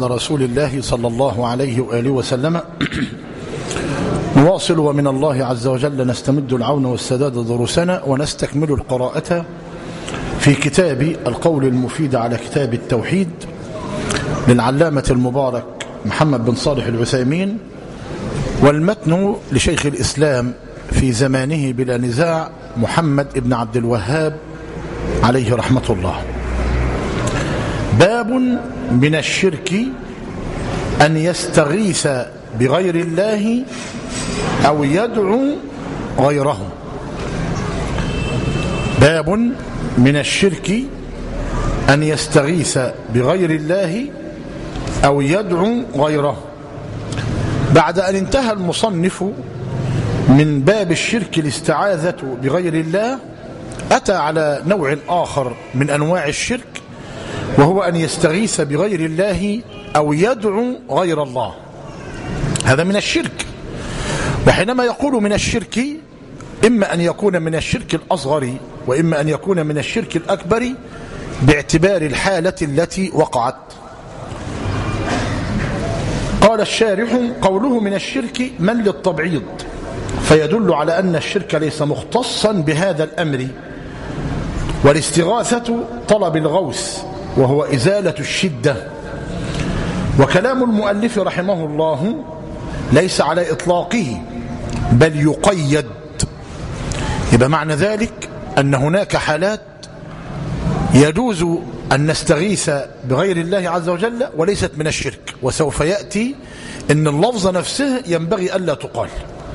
على رسول الله صلى الله عليه وآله وسلم. نواصل ومن الله عز وجل نستمد العون والسداد دروسنا ونستكمل القراءة في كتاب القول المفيد على كتاب التوحيد للعلامة المبارك محمد بن صالح العثيمين، والمتن لشيخ الإسلام في زمانه بلا نزاع محمد بن عبد الوهاب عليه رحمة الله. باب من الشرك أن يستغيث بغير الله أو يدعو غيره. باب من الشرك أن يستغيث بغير الله أو يدعو غيره. بعد أن انتهى المصنف من باب الشرك الاستعاذة بغير الله، أتى على نوع آخر من أنواع الشرك، وهو أن يستغيث بغير الله أو يدعو غير الله. هذا من الشرك. وحينما يقول من الشرك، إما أن يكون من الشرك الأصغر وإما أن يكون من الشرك الأكبر باعتبار الحالة التي وقعت. قال الشارح: قوله من الشرك من للتبعيض، فيدل على أن الشرك ليس مختصا بهذا الأمر. والاستغاثة طلب الغوث وهو إزالة الشدة. وكلام المؤلف رحمه الله ليس على إطلاقه بل يقيد. يبقى معنى ذلك أن هناك حالات يجوز أن نستغيث بغير الله عز وجل وليست من الشرك، وسوف يأتي أن اللفظ نفسه ينبغي ألا تقال.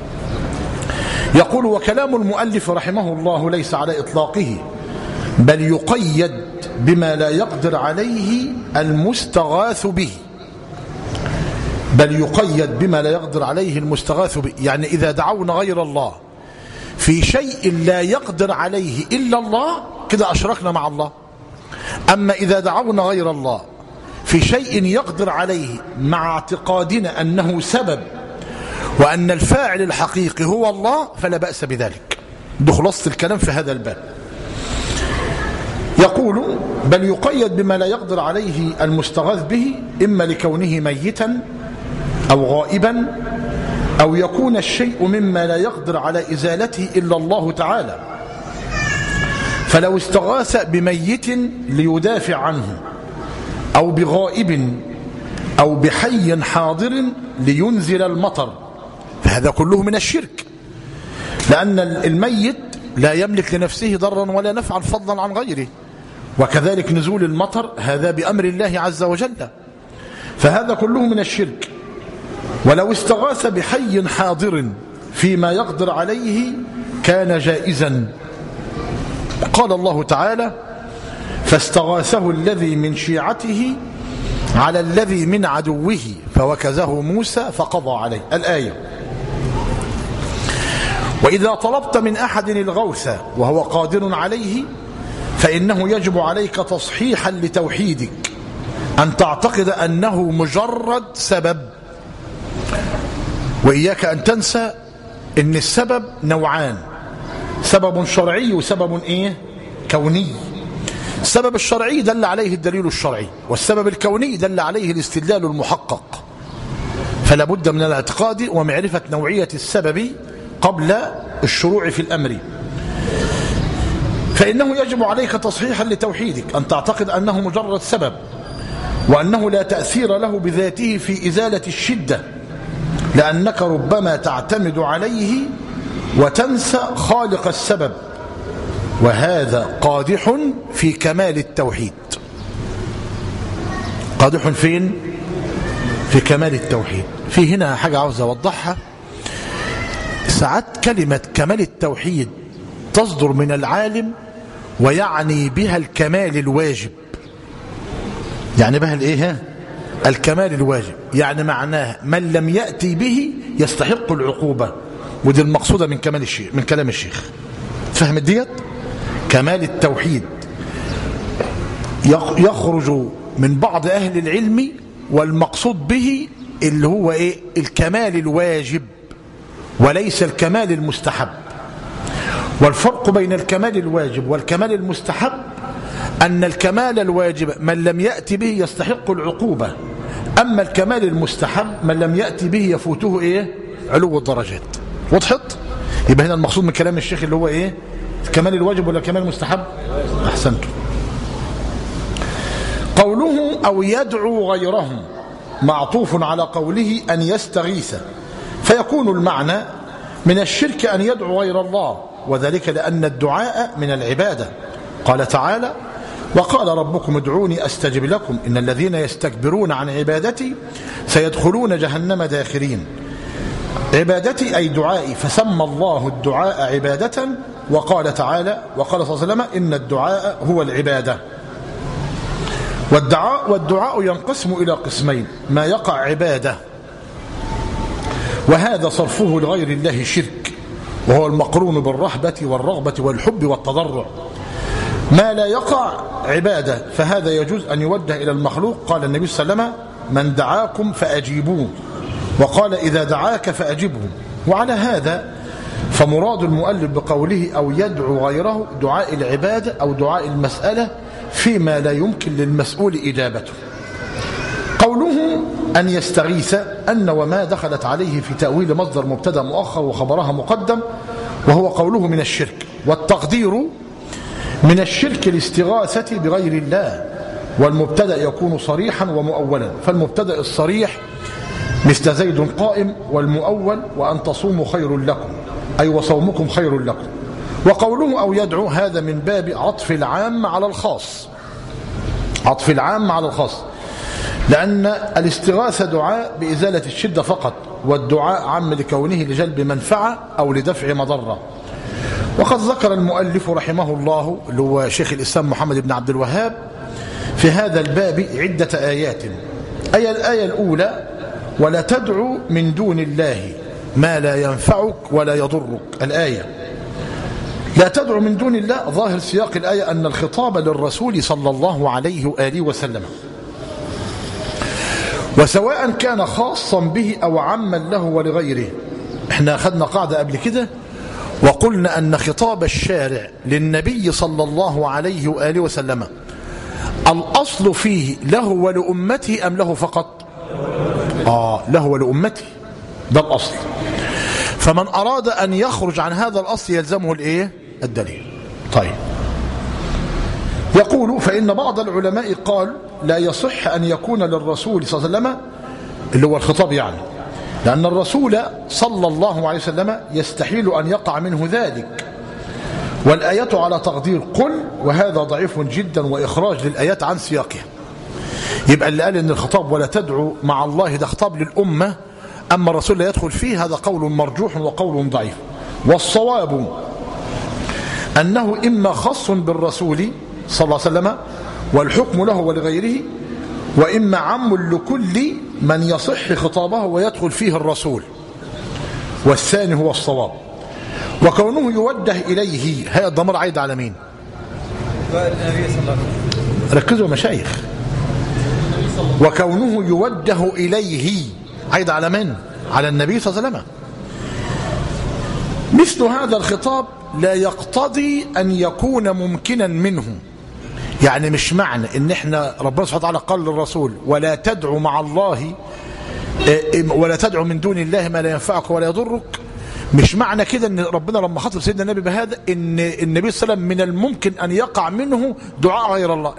يقول: وكلام المؤلف رحمه الله ليس على إطلاقه بل يقيد بما لا يقدر عليه المستغاث به. بل يقيد بما لا يقدر عليه المستغاث به، يعني إذا دعونا غير الله في شيء لا يقدر عليه إلا الله كده أشركنا مع الله. أما إذا دعونا غير الله في شيء يقدر عليه مع اعتقادنا أنه سبب وأن الفاعل الحقيقي هو الله فلا بأس بذلك. ده خلاصة الكلام في هذا الباب. يقول: بل يقيد بما لا يقدر عليه المستغاث به، إما لكونه ميتا أو غائبا، أو يكون الشيء مما لا يقدر على إزالته إلا الله تعالى. فلو استغاث بميت ليدافع عنه، أو بغائب، أو بحي حاضر لينزل المطر، فهذا كله من الشرك، لأن الميت لا يملك لنفسه ضرا ولا نفعا فضلا عن غيره. وكذلك نزول المطر هذا بأمر الله عز وجل، فهذا كله من الشرك. ولو استغاث بحي حاضر فيما يقدر عليه كان جائزا. قال الله تعالى: فاستغاثه الذي من شيعته على الذي من عدوه فوكزه موسى فقضى عليه. الآية. وإذا طلبت من أحد الغوث وهو قادر عليه فإنه يجب عليك تصحيحا لتوحيدك أن تعتقد أنه مجرد سبب. وإياك أن تنسى أن السبب نوعان: سبب شرعي وسبب كوني. السبب الشرعي دل عليه الدليل الشرعي، والسبب الكوني دل عليه الاستدلال المحقق. فلا بد من الاعتقاد ومعرفة نوعية السبب قبل الشروع في الأمر. فإنه يجب عليك تصحيحا لتوحيدك أن تعتقد أنه مجرد سبب، وأنه لا تأثير له بذاته في إزالة الشدة، لأنك ربما تعتمد عليه وتنسى خالق السبب، وهذا قادح في كمال التوحيد. قادح فين؟ في كمال التوحيد. في هنا حاجة عاوز أوضحها. ساعات كلمة كمال التوحيد تصدر من العالم ويعني بها الكمال الواجب. يعني بها الكمال الواجب، يعني معناه من لم يأتي به يستحق العقوبة. ودي المقصودة من كمال الشيخ، من كلام الشيخ. فهم ديت؟ كمال التوحيد يخرج من بعض أهل العلم والمقصود به اللي هو الكمال الواجب وليس الكمال المستحب. والفرق بين الكمال الواجب والكمال المستحب أن الكمال الواجب من لم يأتي به يستحق العقوبة، أما الكمال المستحب من لم يأتي به يفوته إيه؟ علو الدرجات. وضحت؟ يبقى هنا المقصود من كلام الشيخ اللي هو إيه؟ كمال الواجب ولا كمال المستحب؟ أحسنتم. قوله أو يدعو غيرهم معطوف على قوله أن يستغيث، فيكون المعنى من الشرك أن يدعو غير الله، وذلك لأن الدعاء من العبادة. قال تعالى: وقال ربكم ادعوني أستجب لكم إن الذين يستكبرون عن عبادتي سيدخلون جهنم داخرين. عبادتي أي دعائي، فسمى الله الدعاء عبادة. وقال تعالى: وقال صلى الله عليه وسلم: إن الدعاء هو العبادة. والدعاء ينقسم إلى قسمين: ما يقع عبادة وهذا صرفه لغير الله شرك، وهو المقرون بالرهبة والرغبة والحب والتضرع. ما لا يقع عبادة فهذا يجوز أن يوجه إلى المخلوق. قال النبي صلى الله عليه وسلم: من دعاكم فأجيبوه، وقال: إذا دعاك فأجبه. وعلى هذا فمراد المؤلف بقوله أو يدعو غيره دعاء العبادة أو دعاء المسألة فيما لا يمكن للمسؤول إجابته. قوله أن يستغيث أن وما دخلت عليه في تأويل مصدر مبتدا مؤخر وخبرها مقدم، وهو قوله من الشرك. والتقدير من الشرك الاستغاثة بغير الله، والمبتدا يكون صريحا ومؤولا. فالمبتدا الصريح مثل زيد قائم، والمؤول وأن تصوموا خير لكم أي وصومكم خير لكم. وقوله أو يدعو هذا من باب عطف العام على الخاص، عطف العام على الخاص، لأن الاستغاثة دعاء بإزالة الشدة فقط، والدعاء عام لكونه لجلب منفعة أو لدفع مضرة. وقد ذكر المؤلف رحمه الله اللي هو شيخ الإسلام محمد بن عبد الوهاب في هذا الباب عدة آيات. الآية الأولى: ولا تدعو من دون الله ما لا ينفعك ولا يضرك. الآية لا تدعو من دون الله، ظاهر سياق الآية أن الخطاب للرسول صلى الله عليه وآله وسلم، وسواء كان خاصا به أو عاما له ولغيره. احنا أخذنا قاعدة قبل كده وقلنا أن خطاب الشارع للنبي صلى الله عليه وآله وسلم الأصل فيه له ولأمته أم له فقط؟ له ولأمته، ده الأصل. فمن أراد أن يخرج عن هذا الأصل يلزمه الإيه؟ الدليل. طيب، يقول: فإن بعض العلماء قال لا يصح أن يكون للرسول صلى الله عليه وسلم، اللي هو الخطاب يعني، لأن الرسول صلى الله عليه وسلم يستحيل أن يقع منه ذلك، والآية على تقدير قل، وهذا ضعيف جدا وإخراج للآيات عن سياقها. يبقى اللي قال إن الخطاب ولا تدعو مع الله ده خطاب للأمة، أما الرسول لا يدخل فيه، هذا قول مرجوح وقول ضعيف. والصواب أنه إما خاص بالرسول صلى الله عليه وسلم والحكم له ولغيره، وإما عام لكل من يصح خطابه ويدخل فيه الرسول، والثاني هو الصواب. وكونه يوجه إليه، هي الضمير عايد على مين؟ ركزوا مشايخ. وكونه يوجه إليه عايد على من؟ على النبي صلى الله عليه وسلم. مثل هذا الخطاب لا يقتضي أن يكون ممكنا منه، يعني مش معنى ان احنا ربنا سبحانه وتعالى قال للرسول ولا تدعو مع الله ولا تدعو من دون الله ما لا ينفعك ولا يضرك، مش معنى كده ان ربنا لما خاطب سيدنا النبي بهذا ان النبي صلى الله عليه وسلم من الممكن ان يقع منه دعاء غير الله.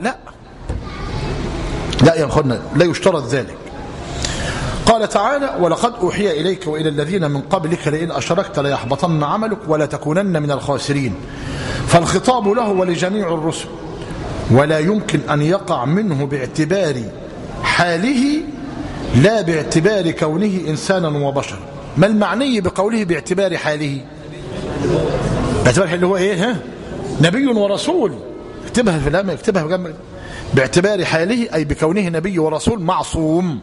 لا يا اخوانا، لا يشترط ذلك. قال تعالى: ولقد أوحي إليك وإلى الذين من قبلك لئن أشركت ليحبطن عملك ولا تكونن من الخاسرين. فالخطاب له ولجميع الرسل، ولا يمكن أن يقع منه باعتبار حاله لا باعتبار كونه إنسانا وبشر. ما المعني بقوله باعتبار حاله؟ باعتبار حاله اللي هو إيه؟ نبي ورسول. اكتبها في الأمر، اكتبها في جنب. باعتبار حاله أي بكونه نبي ورسول معصوم.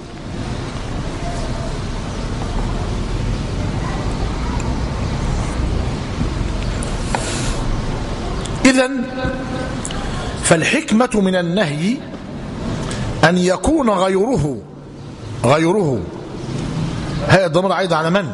إذن فالحكمة من النهي أن يكون غيره هذا الضمير عايد على من؟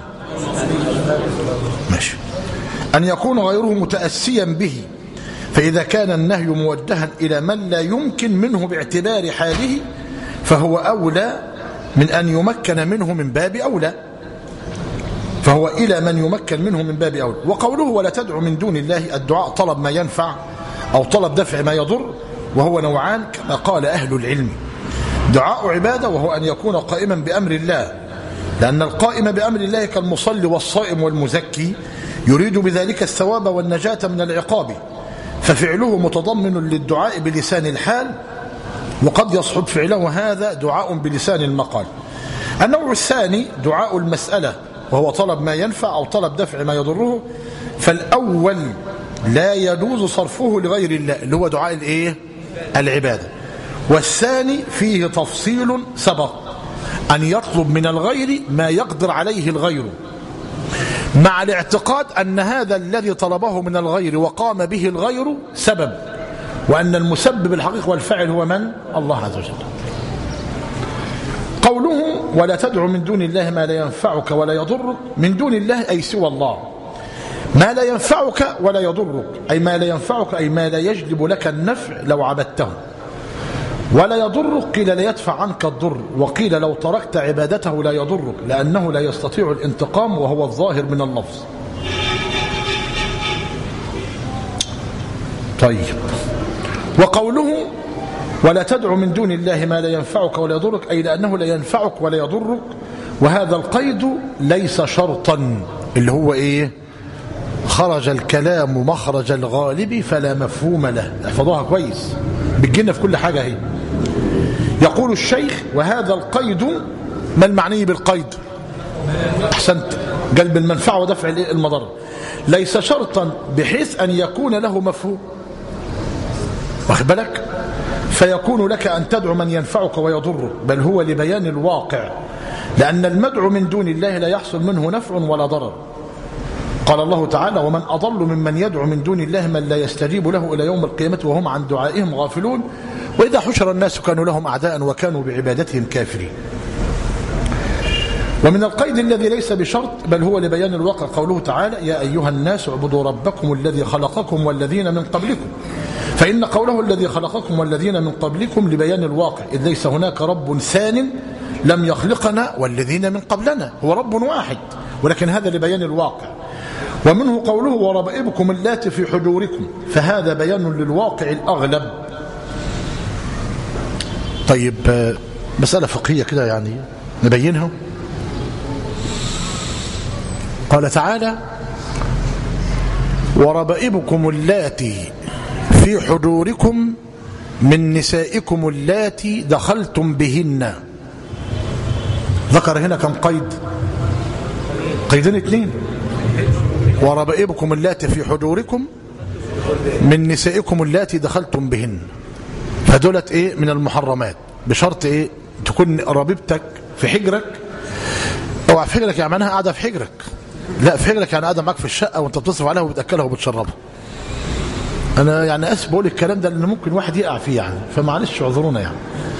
ماشي. أن يكون غيره متأسيا به، فإذا كان النهي موجها إلى من لا يمكن منه باعتبار حاله فهو أولى من أن يمكن منه من باب أولى، فهو إلى من يمكن منه من باب أولى. وقوله ولا تدعو من دون الله، الدعاء طلب ما ينفع أو طلب دفع ما يضر، وهو نوعان كما قال أهل العلم: دعاء عبادة وهو أن يكون قائما بأمر الله، لأن القائم بأمر الله كالمصلي والصائم والمزكي يريد بذلك الثواب والنجاة من العقاب، ففعله متضمن للدعاء بلسان الحال، وقد يصحب فعله هذا دعاء بلسان المقال. النوع الثاني دعاء المسألة، وهو طلب ما ينفع أو طلب دفع ما يضره، فالأول لا يجوز صرفه لغير الله اللي هو دعاء العبادة، والثاني فيه تفصيل سبق، أن يطلب من الغير ما يقدر عليه الغير، مع الاعتقاد أن هذا الذي طلبه من الغير وقام به الغير سبب، وأن المسبب الحقيقي والفاعل هو من؟ الله عز وجل. قوله ولا تدعو من دون الله ما لا ينفعك ولا يضرك، من دون الله أي سوى الله، ما لا ينفعك ولا يضرك، أي ما لا ينفعك أي ما لا يجلب لك النفع لو عبدته، ولا يضرك قيل لا يدفع عنك الضر، وقيل لو تركت عبادته لا يضرك، لأنه لا يستطيع الانتقام وهو الظاهر من اللفظ. طيب، وقوله ولا تدعو من دون الله ما لا ينفعك ولا يضرك، أي لأنه لا ينفعك ولا يضرك، وهذا القيد ليس شرطا، اللي هو خرج الكلام مخرج الغالب فلا مفهوم له. احفظوها كويس، بتجينا في كل حاجة. هي يقول الشيخ وهذا القيد، ما المعني بالقيد؟ أحسنت، قلب المنفعة ودفع المضر، ليس شرطا بحيث أن يكون له مفهوم، واخد بالك؟ فيكون لك أن تدعو من ينفعك ويضرك، بل هو لبيان الواقع، لأن المدعو من دون الله لا يحصل منه نفع ولا ضرر. قال الله تعالى ومن أضل ممن يدعو من دون الله من لا يستجيب له إلى يوم القيامة وهم عن دعائهم غافلون وإذا حشر الناس كانوا لهم أعداء وكانوا بعبادتهم كافرين. ومن القيد الذي ليس بشرط بل هو لبيان الواقع قوله تعالى يا أيها الناس اعبدوا ربكم الذي خلقكم والذين من قبلكم، فإن قوله الذي خلقكم والذين من قبلكم لبيان الواقع، إذ ليس هناك رب ثان لم يخلقنا والذين من قبلنا، هو رب واحد، ولكن هذا لبيان الواقع. ومنه قوله وربائبكم اللاتي في حجوركم، فهذا بيان للواقع الأغلب. طيب، مسألة فقهية كده يعني نبينها. قال تعالى وربائبكم اللاتي في حجوركم من نسائكم اللاتي دخلتم بهن، ذكر هنا كم قيد؟ قيدين اثنين، وربائبكم اللاتي في حجوركم من نسائكم اللاتي دخلتم بهن، فدولت من المحرمات، بشرط تكون ربيبتك في حجرك، او في حجرك يعني معناها قاعده في حجرك، لا في حجرك يعني قاعده معاك في الشقه وانت بتصرف عليها وبتاكلها وبتشربها. انا يعني اسف بقول الكلام ده لان ممكن واحد يقع فيه يعني، فمعلش اعذرونا يعني.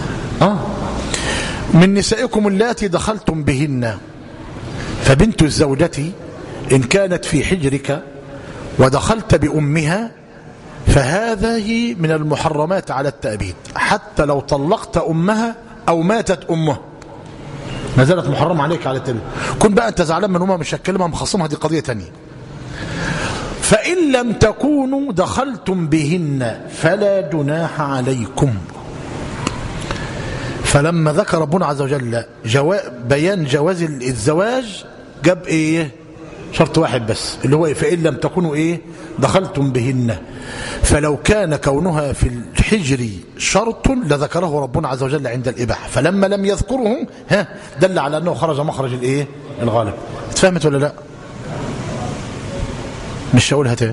من نسائكم اللاتي دخلتم بهن، فبنت الزوجة إن كانت في حجرك ودخلت بأمها فهذه من المحرمات على التأبيد، حتى لو طلقت أمها أو ماتت أمها ما زالت محرمة عليك على التأبيد. كن بقى أنت زعلان من أمها مش هتكلمها مخصمها، دي قضية تانية. فإن لم تكونوا دخلتم بهن فلا جناح عليكم. فلما ذكر ربنا عز وجل بيان جواز الزواج جاب شرط واحد بس، اللي هو فإن لم تكونوا دخلتم بهن. فلو كان كونها في الحجر شرط لذكره ربنا عز وجل عند الإباحة، فلما لم يذكره دل على أنه خرج مخرج الغالب. اتفهمت ولا لا؟ مش هقولها تاني.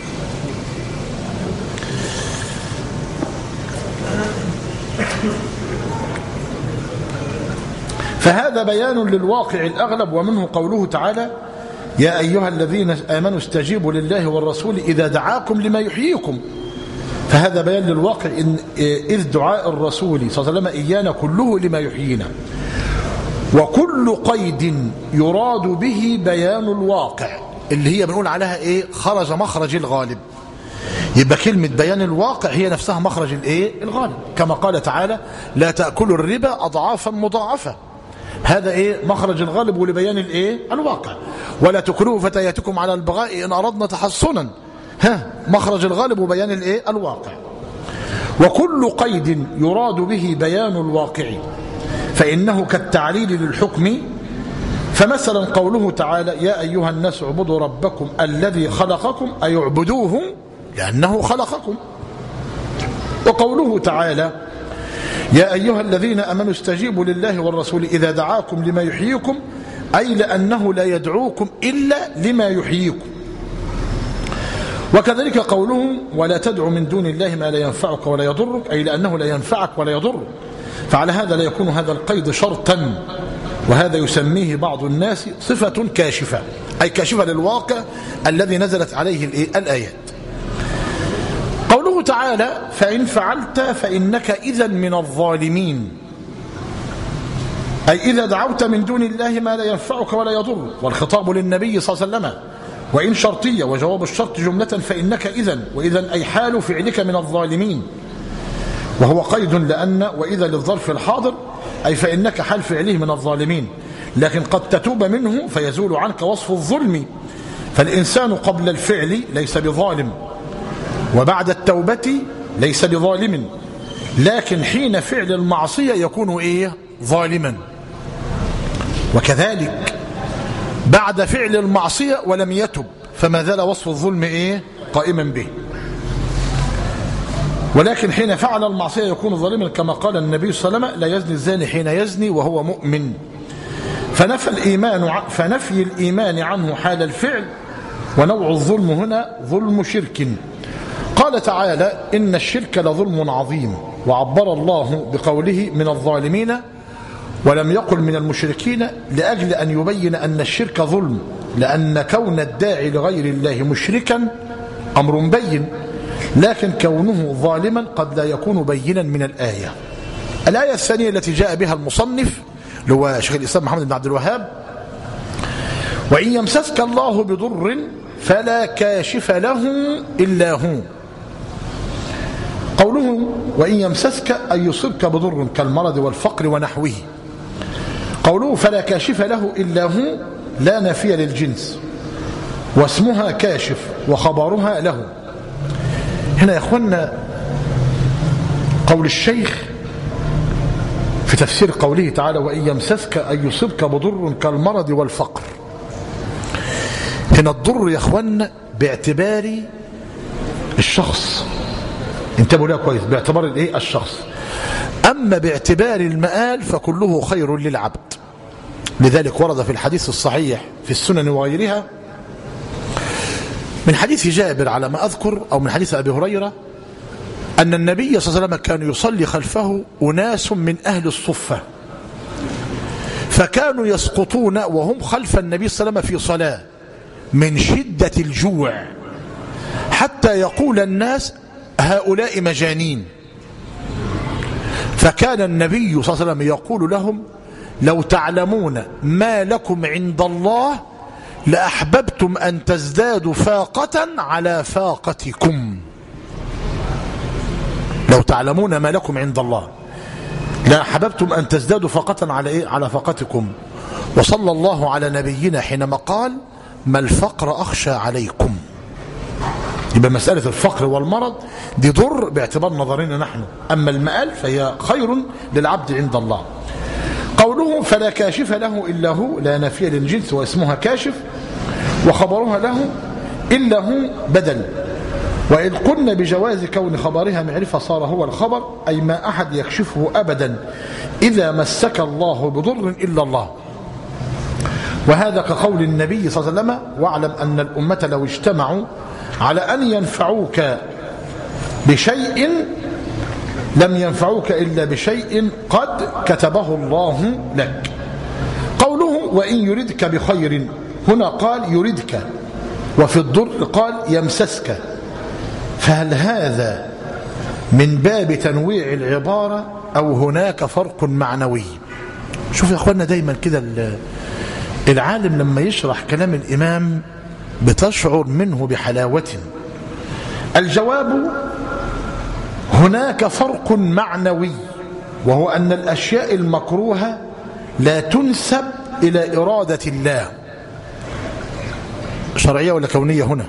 فهذا بيان للواقع الأغلب. ومنه قوله تعالى يا أيها الذين آمنوا استجيبوا لله والرسول إذا دعاكم لما يحييكم، فهذا بيان للواقع إذ دعاء الرسول صلى الله عليه وسلم إيانا كله لما يحيينا. وكل قيد يراد به بيان الواقع اللي هي بنقول عليها خرج مخرج الغالب، يبقى كلمة بيان الواقع هي نفسها مخرج الغالب، كما قال تعالى لا تأكلوا الربا أضعافا مضاعفة. هذا مخرج الغالب ولبيان الواقع. ولا تكرهوا فتياتكم على البغاء إن أردنا تحصنا، مخرج الغالب وبيان الواقع. وكل قيد يراد به بيان الواقع فإنه كالتعليل للحكم. فمثلا قوله تعالى يا أيها الناس اعبدوا ربكم الذي خلقكم أي اعبدوه لأنه خلقكم. وقوله تعالى يا أيها الذين آمنوا استجيبوا لله والرسول إذا دعاكم لما يحييكم أي لأنه لا يدعوكم إلا لما يحييكم. وكذلك قوله ولا تدع من دون الله ما لا ينفعك ولا يضرك أي لأنه لا ينفعك ولا يضرك. فعلى هذا لا يكون هذا القيد شرطا، وهذا يسميه بعض الناس صفة كاشفة، أي كاشفة للواقع الذي نزلت عليه الآيات. قوله تعالى فإن فعلت فإنك إذا من الظالمين أي إذا دعوت من دون الله ما لا ينفعك ولا يضرك. والخطاب للنبي صلى الله عليه وسلم. وإن شرطية وجواب الشرط جملة فإنك إذن، وإذن أي حال فعلك من الظالمين، وهو قيد لأن وإذا للظرف الحاضر أي فإنك حال فعله من الظالمين، لكن قد تتوب منه فيزول عنك وصف الظلم. فالإنسان قبل الفعل ليس بظالم، وبعد التوبة ليس بظالم، لكن حين فعل المعصية يكون ظالما. وكذلك بعد فعل المعصية ولم يتب فما زال وصف الظلم قائما به. ولكن حين فعل المعصية يكون ظالما، كما قال النبي صلى الله عليه وسلم لا يزني الزاني حين يزني وهو مؤمن. فنفي الإيمان عنه حال الفعل. ونوع الظلم هنا ظلم شرك. قال تعالى إن الشرك لظلم عظيم، وعبر الله بقوله من الظالمين ولم يقل من المشركين لأجل أن يبين أن الشرك ظلم، لأن كون الداعي لغير الله مشركا أمر بين، لكن كونه ظالما قد لا يكون بينا من الآية. الآية الثانية التي جاء بها المصنف اللي هو شيخ الإسلام محمد بن عبد الوهاب وإن يمسسك الله بضر فلا كاشف له إلا هو. قوله وإن يمسسك أي يصبك بضر كالمرض والفقر ونحوه. قوله فلا كاشف له إلا هو لا نافية للجنس، واسمها كاشف وخبرها له. هنا يا أخوانا قول الشيخ في تفسير قوله تعالى وإن يمسسك أي يصبك بضر كالمرض والفقر. هنا الضر يا أخوانا باعتبار الشخص، انتبهوا لها كويس، باعتبار الشخص. أما باعتبار المآل فكله خير للعبد. لذلك ورد في الحديث الصحيح في السنن وغيرها من حديث جابر على ما أذكر أو من حديث أبي هريرة أن النبي صلى الله عليه وسلم كان يصلي خلفه أناس من أهل الصفة، فكانوا يسقطون وهم خلف النبي صلى الله عليه وسلم في صلاة من شدة الجوع، حتى يقول الناس هؤلاء مجانين. فكان النبي صلى الله عليه وسلم يقول لهم لو تعلمون ما لكم عند الله لأحببتم أن تزدادوا فاقة على فاقتكم. لو تعلمون ما لكم عند الله لأحببتم أن تزدادوا فاقة على فاقتكم. وصلى الله على نبينا حينما قال ما الفقر أخشى عليكم. يبقى مسألة الفقر والمرض دي ضر باعتبار نظرنا نحن، أما المآل فهي خير للعبد عند الله. قوله فلا كاشف له إلا هو لا نافية للجنس واسمها كاشف وخبرها له إلا هو بدل. وإذ قلنا بجواز كون خبرها معرفة صار هو الخبر، أي ما أحد يكشفه أبدا إذا مسك الله بضر إلا الله. وهذا كقول النبي صلى الله عليه وسلم واعلم أن الأمة لو اجتمعوا على أن ينفعوك بشيء لم ينفعوك إلا بشيء قد كتبه الله لك. قوله وإن يردك بخير هنا قال يردك، وفي الضر قال يمسسك. فهل هذا من باب تنويع العبارة أو هناك فرق معنوي؟ شوف يا أخوانا دايما كده العالم لما يشرح كلام الإمام بتشعر منه بحلاوة، الجواب: هناك فرق معنوي، وهو أن الأشياء المكروهة لا تنسب إلى إرادة الله. شرعية ولا كونية هنا؟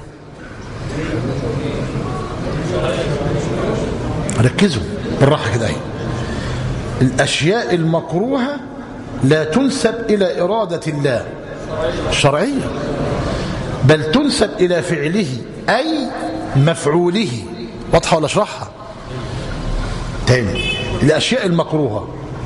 ركزوا بالراحة كده. الأشياء المكروهة لا تنسب إلى إرادة الله الشرعية، بل تنسب إلى فعله أي مفعوله. واضحة ولا أشرحها تاني؟ الأشياء المكروهة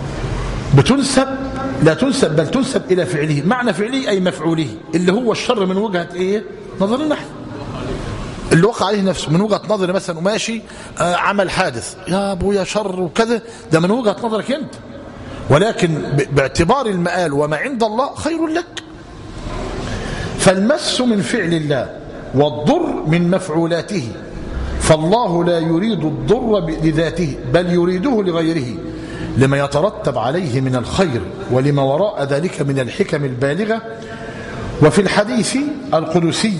لا تنسب بل تنسب إلى فعله. معنى فعله أي مفعوله، اللي هو الشر من وجهة إيه؟ نظرنا نحن، اللي وقع عليه نفسه من وجهة نظري مثلا، وماشي عمل حادث، يا أبويا شر وكذا، ده من وجهة نظرك أنت، ولكن باعتبار المآل وما عند الله خير لك. فالمس من فعل الله والضر من مفعولاته، فالله لا يريد الضر لذاته بل يريده لغيره، لما يترتب عليه من الخير ولما وراء ذلك من الحكم البالغة. وفي الحديث القدسي: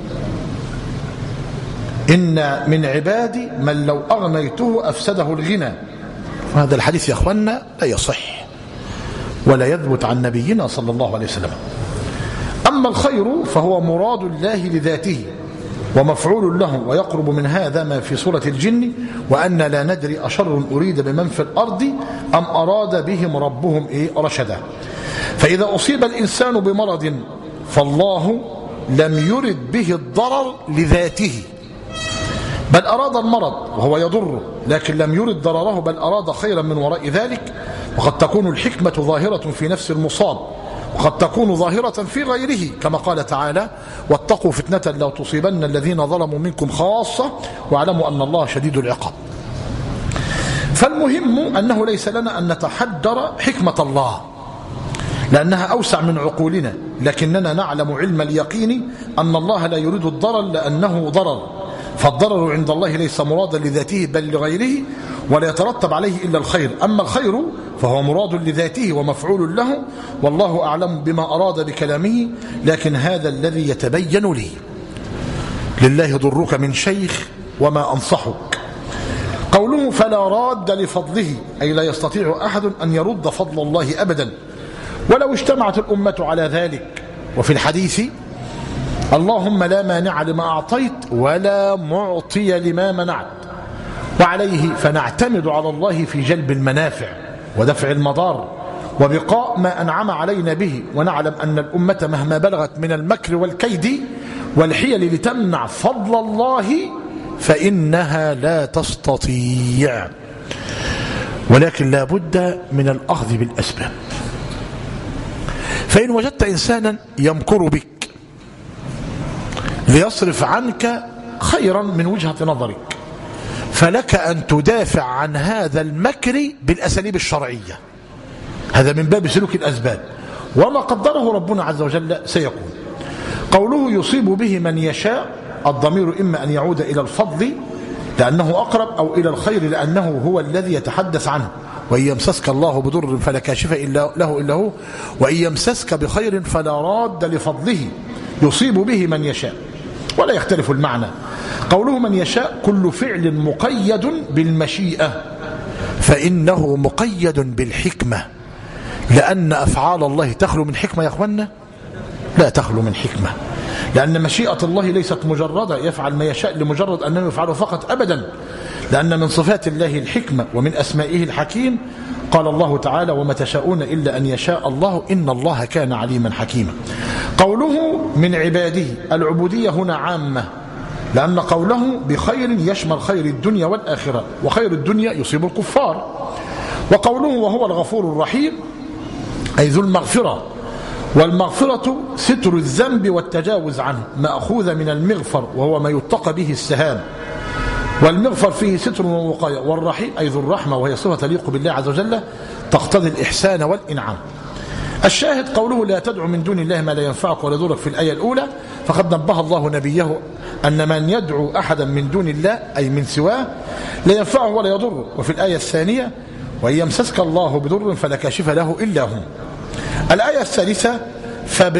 إن من عبادي من لو أغنيته أفسده الغنى. هذا الحديث يا أخوانا لا يصح ولا يثبت عن نبينا صلى الله عليه وسلم. أما الخير فهو مراد الله لذاته ومفعول له، ويقرب من هذا ما في سورة الجن: وأن لا ندري أشر أريد بمن في الأرض أم أراد بهم ربهم رشدا. فإذا أصيب الإنسان بمرض فالله لم يرد به الضرر لذاته، بل أراد المرض وهو يضره، لكن لم يرد ضرره، بل أراد خيرا من وراء ذلك. وقد تكون الحكمة ظاهرة في نفس المصاب، وقد تكون ظاهرة في غيره، كما قال تعالى: واتقوا فتنة لا تصيبن الذين ظلموا منكم خاصة واعلموا أن الله شديد العقاب. فالمهم أنه ليس لنا أن نتحدر حكمة الله لأنها أوسع من عقولنا، لكننا نعلم علم اليقين أن الله لا يريد الضرر لأنه ضرر، فالضرر عند الله ليس مرادا لذاته بل لغيره، ولا يترتب عليه إلا الخير. أما الخير فهو مراد لذاته ومفعول له، والله أعلم بما أراد بكلامه، لكن هذا الذي يتبين لي. لله ضرك من شيخ وما أنصحك. قوله: فلا راد لفضله، أي لا يستطيع أحد أن يرد فضل الله أبدا ولو اجتمعت الأمة على ذلك. وفي الحديث: اللهم لا مانع لما أعطيت ولا معطي لما منعت، وعليه فنعتمد على الله في جلب المنافع ودفع المضار وبقاء ما أنعم علينا به، ونعلم أن الأمة مهما بلغت من المكر والكيد والحيل لتمنع فضل الله فإنها لا تستطيع، ولكن لا بد من الأخذ بالأسباب. فإن وجدت إنسانا يمكر بك ليصرف عنك خيرا من وجهة نظرك، فلك أن تدافع عن هذا المكر بالأساليب الشرعية. هذا من باب سلوك الأسباب، وما قدره ربنا عز وجل سيكون. قوله: يصيب به من يشاء، الضمير إما أن يعود إلى الفضل لأنه أقرب، أو إلى الخير لأنه هو الذي يتحدث عنه. وإن يمسسك الله بضر فلا كاشف له إلا هو، وإن يمسسك بخير فلا راد لفضله. يصيب به من يشاء، ولا يختلف المعنى. قوله من يشاء: كل فعل مقيد بالمشيئة، فإنه مقيد بالحكمة، لأن أفعال الله تخلو من حكمة يا أخوانا؟ لا تخلو من حكمة، لأن مشيئة الله ليست مجردة يفعل ما يشاء لمجرد أنه يفعله فقط أبدا، لأن من صفات الله الحكمة ومن أسمائه الحكيم. قال الله تعالى: وما تشاءون إلا أن يشاء الله إن الله كان عليما حكيما. قوله من عباده، العبودية هنا عامة، لأن قوله بخير يشمل خير الدنيا والآخرة، وخير الدنيا يصيب الكفار. وقوله وهو الغفور الرحيم أي ذو المغفرة، والمغفرة ستر الذنب والتجاوز عنه، مأخوذ من المغفر وهو ما يتقى به السهام، والمغفر فيه ستر ووقاية. والرحيم أي ذو الرحمة، وهي صفة تليق بالله عز وجل تقتضي الإحسان والإنعام. الشاهد قوله لا تدعو من دون الله ما لا ينفعك ولا يضرك في الآية الأولى، فقد نبه الله نبيه أن من يدعو أحدا من دون الله أي من سواه لا ينفعه ولا يضره. وفي الآية الثانية: وإن يمسسك الله بضر فلا كاشف له إلا هو. الآية الثالثة: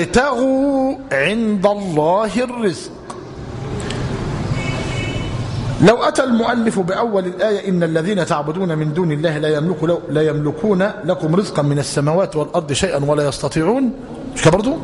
فابتغوا عند الله الرزق. لو أتى المؤلف بأول الآية إن الذين تعبدون من دون الله لا يملكون لكم رزقا من السماوات والأرض شيئا ولا يستطيعون، مش كده برضو؟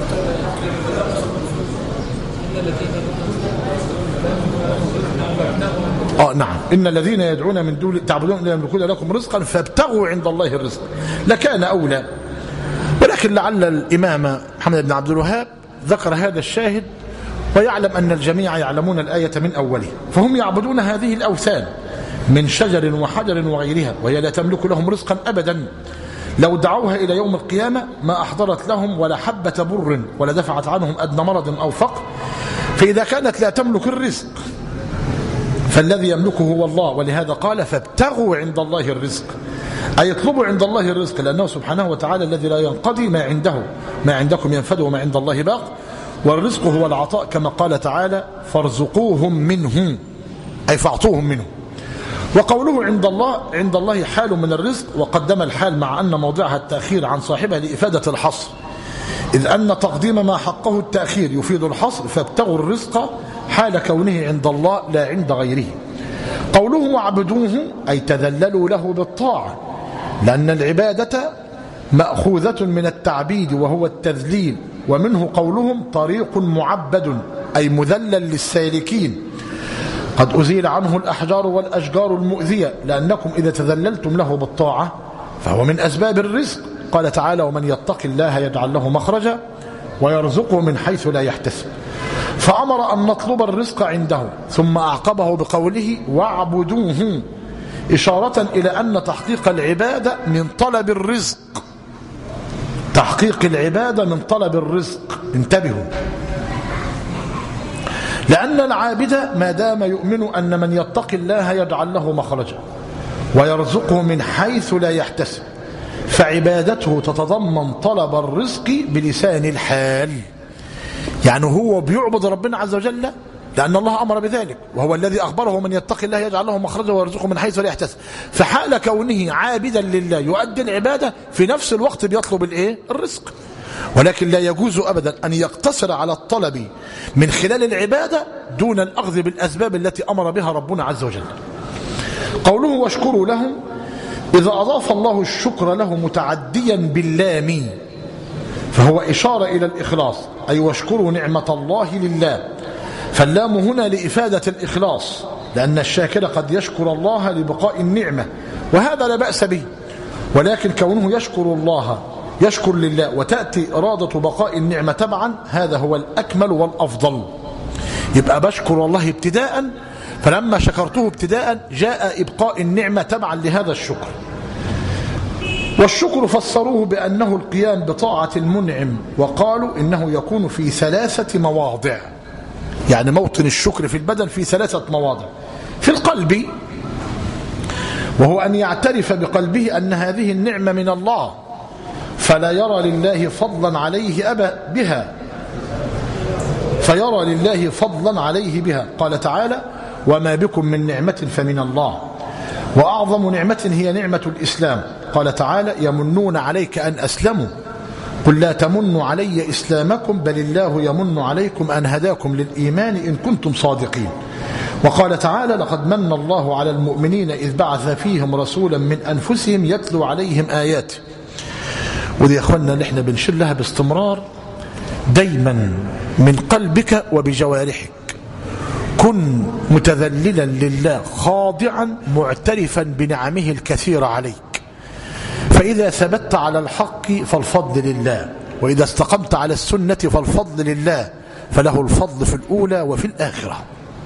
نعم، إن الذين يدعون من دون تعبدون لا يملكون لكم رزقا فابتغوا عند الله الرزق لكان أولى. ولكن لعل الإمام محمد بن عبد الوهاب ذكر هذا الشاهد ويعلم أن الجميع يعلمون الآية من أوله، فهم يعبدون هذه الأوثان من شجر وحجر وغيرها وهي لا تملك لهم رزقا أبدا، لو دعوها إلى يوم القيامة ما أحضرت لهم ولا حبة بر ولا دفعت عنهم أدنى مرض أو فقر. فإذا كانت لا تملك الرزق فالذي يملكه هو الله، ولهذا قال فابتغوا عند الله الرزق، أي يطلبوا عند الله الرزق، لأنه سبحانه وتعالى الذي لا ينقضي ما عنده، ما عندكم ينفد وما عند الله باق، والرزق هو العطاء كما قال تعالى فارزقوهم منه، أي فاعطوهم منه. وقوله عند الله حال من الرزق، وقدم الحال مع أن موضعها التأخير عن صاحبها لإفادة الحصر، إذ أن تقديم ما حقه التأخير يفيد الحصر، فابتغوا الرزق حال كونه عند الله لا عند غيره. قوله واعبدوه أي تذللوا له بالطاعة، لأن العبادة مأخوذة من التعبيد وهو التذليل، ومنه قولهم طريق معبد أي مذلل للسالكين، قد أزيل عنه الأحجار والأشجار المؤذية، لأنكم إذا تذللتم له بالطاعة فهو من أسباب الرزق. قال تعالى ومن يتق الله يجعل له مخرجا ويرزقه من حيث لا يحتسب، فأمر أن نطلب الرزق عنده، ثم أعقبه بقوله واعبدوه، إشارة إلى أن تحقيق العبادة من طلب الرزق، تحقيق العبادة من طلب الرزق، انتبهوا، لأن العابد ما دام يؤمن أن من يتق الله يجعل له مخرجا ويرزقه من حيث لا يحتسب، فعبادته تتضمن طلب الرزق بلسان الحال، يعني هو بيعبد ربنا عز وجل لأن الله أمر بذلك، وهو الذي أخبره من يتق الله يجعل له مخرجا ويرزقه من حيث لا يحتسب، فحال كونه عابدا لله يؤدي العبادة في نفس الوقت بيطلب الرزق. ولكن لا يجوز أبدا أن يقتصر على الطلب من خلال العبادة دون الأخذ بالأسباب التي أمر بها ربنا عز وجل. قوله واشكروا له، إذا أضاف الله الشكر له متعديا باللام فهو إشارة إلى الإخلاص، أي واشكروا نعمة الله لله، فاللام هنا لإفادة الإخلاص، لأن الشاكر قد يشكر الله لبقاء النعمة وهذا لا بأس به، ولكن كونه يشكر لله وتأتي إرادة بقاء النعمة تبعا، هذا هو الأكمل والأفضل. يبقى بشكر الله ابتداء، فلما شكرته ابتداء جاء إبقاء النعمة تبعا لهذا الشكر. والشكر فسروه بأنه القيام بطاعة المنعم، وقالوا إنه يكون في 3 مواضع، يعني موطن الشكر في البدن في 3 مواضع. في القلب، وهو أن يعترف بقلبه أن هذه النعمة من الله فلا يرى لله فضلا عليه بها، فيرى لله فضلا عليه بها. قال تعالى وما بكم من نعمة فمن الله، وأعظم نعمة هي نعمة الإسلام. قال تعالى يمنون عليك أن أسلموا قل لا تمنوا علي إسلامكم بل الله يمن عليكم أن هداكم للإيمان إن كنتم صادقين. وقال تعالى لقد من الله على المؤمنين إذ بعث فيهم رسولا من أنفسهم يتلو عليهم آياته. ودي يا أخوانا اللي احنا بنشير لها باستمرار دايما من قلبك وبجوارحك، كن متذللا لله خاضعا معترفا بنعمه الكثيرة عليك، فإذا ثبت على الحق فالفضل لله، وإذا استقمت على السنة فالفضل لله، فله الفضل في الأولى وفي الآخرة.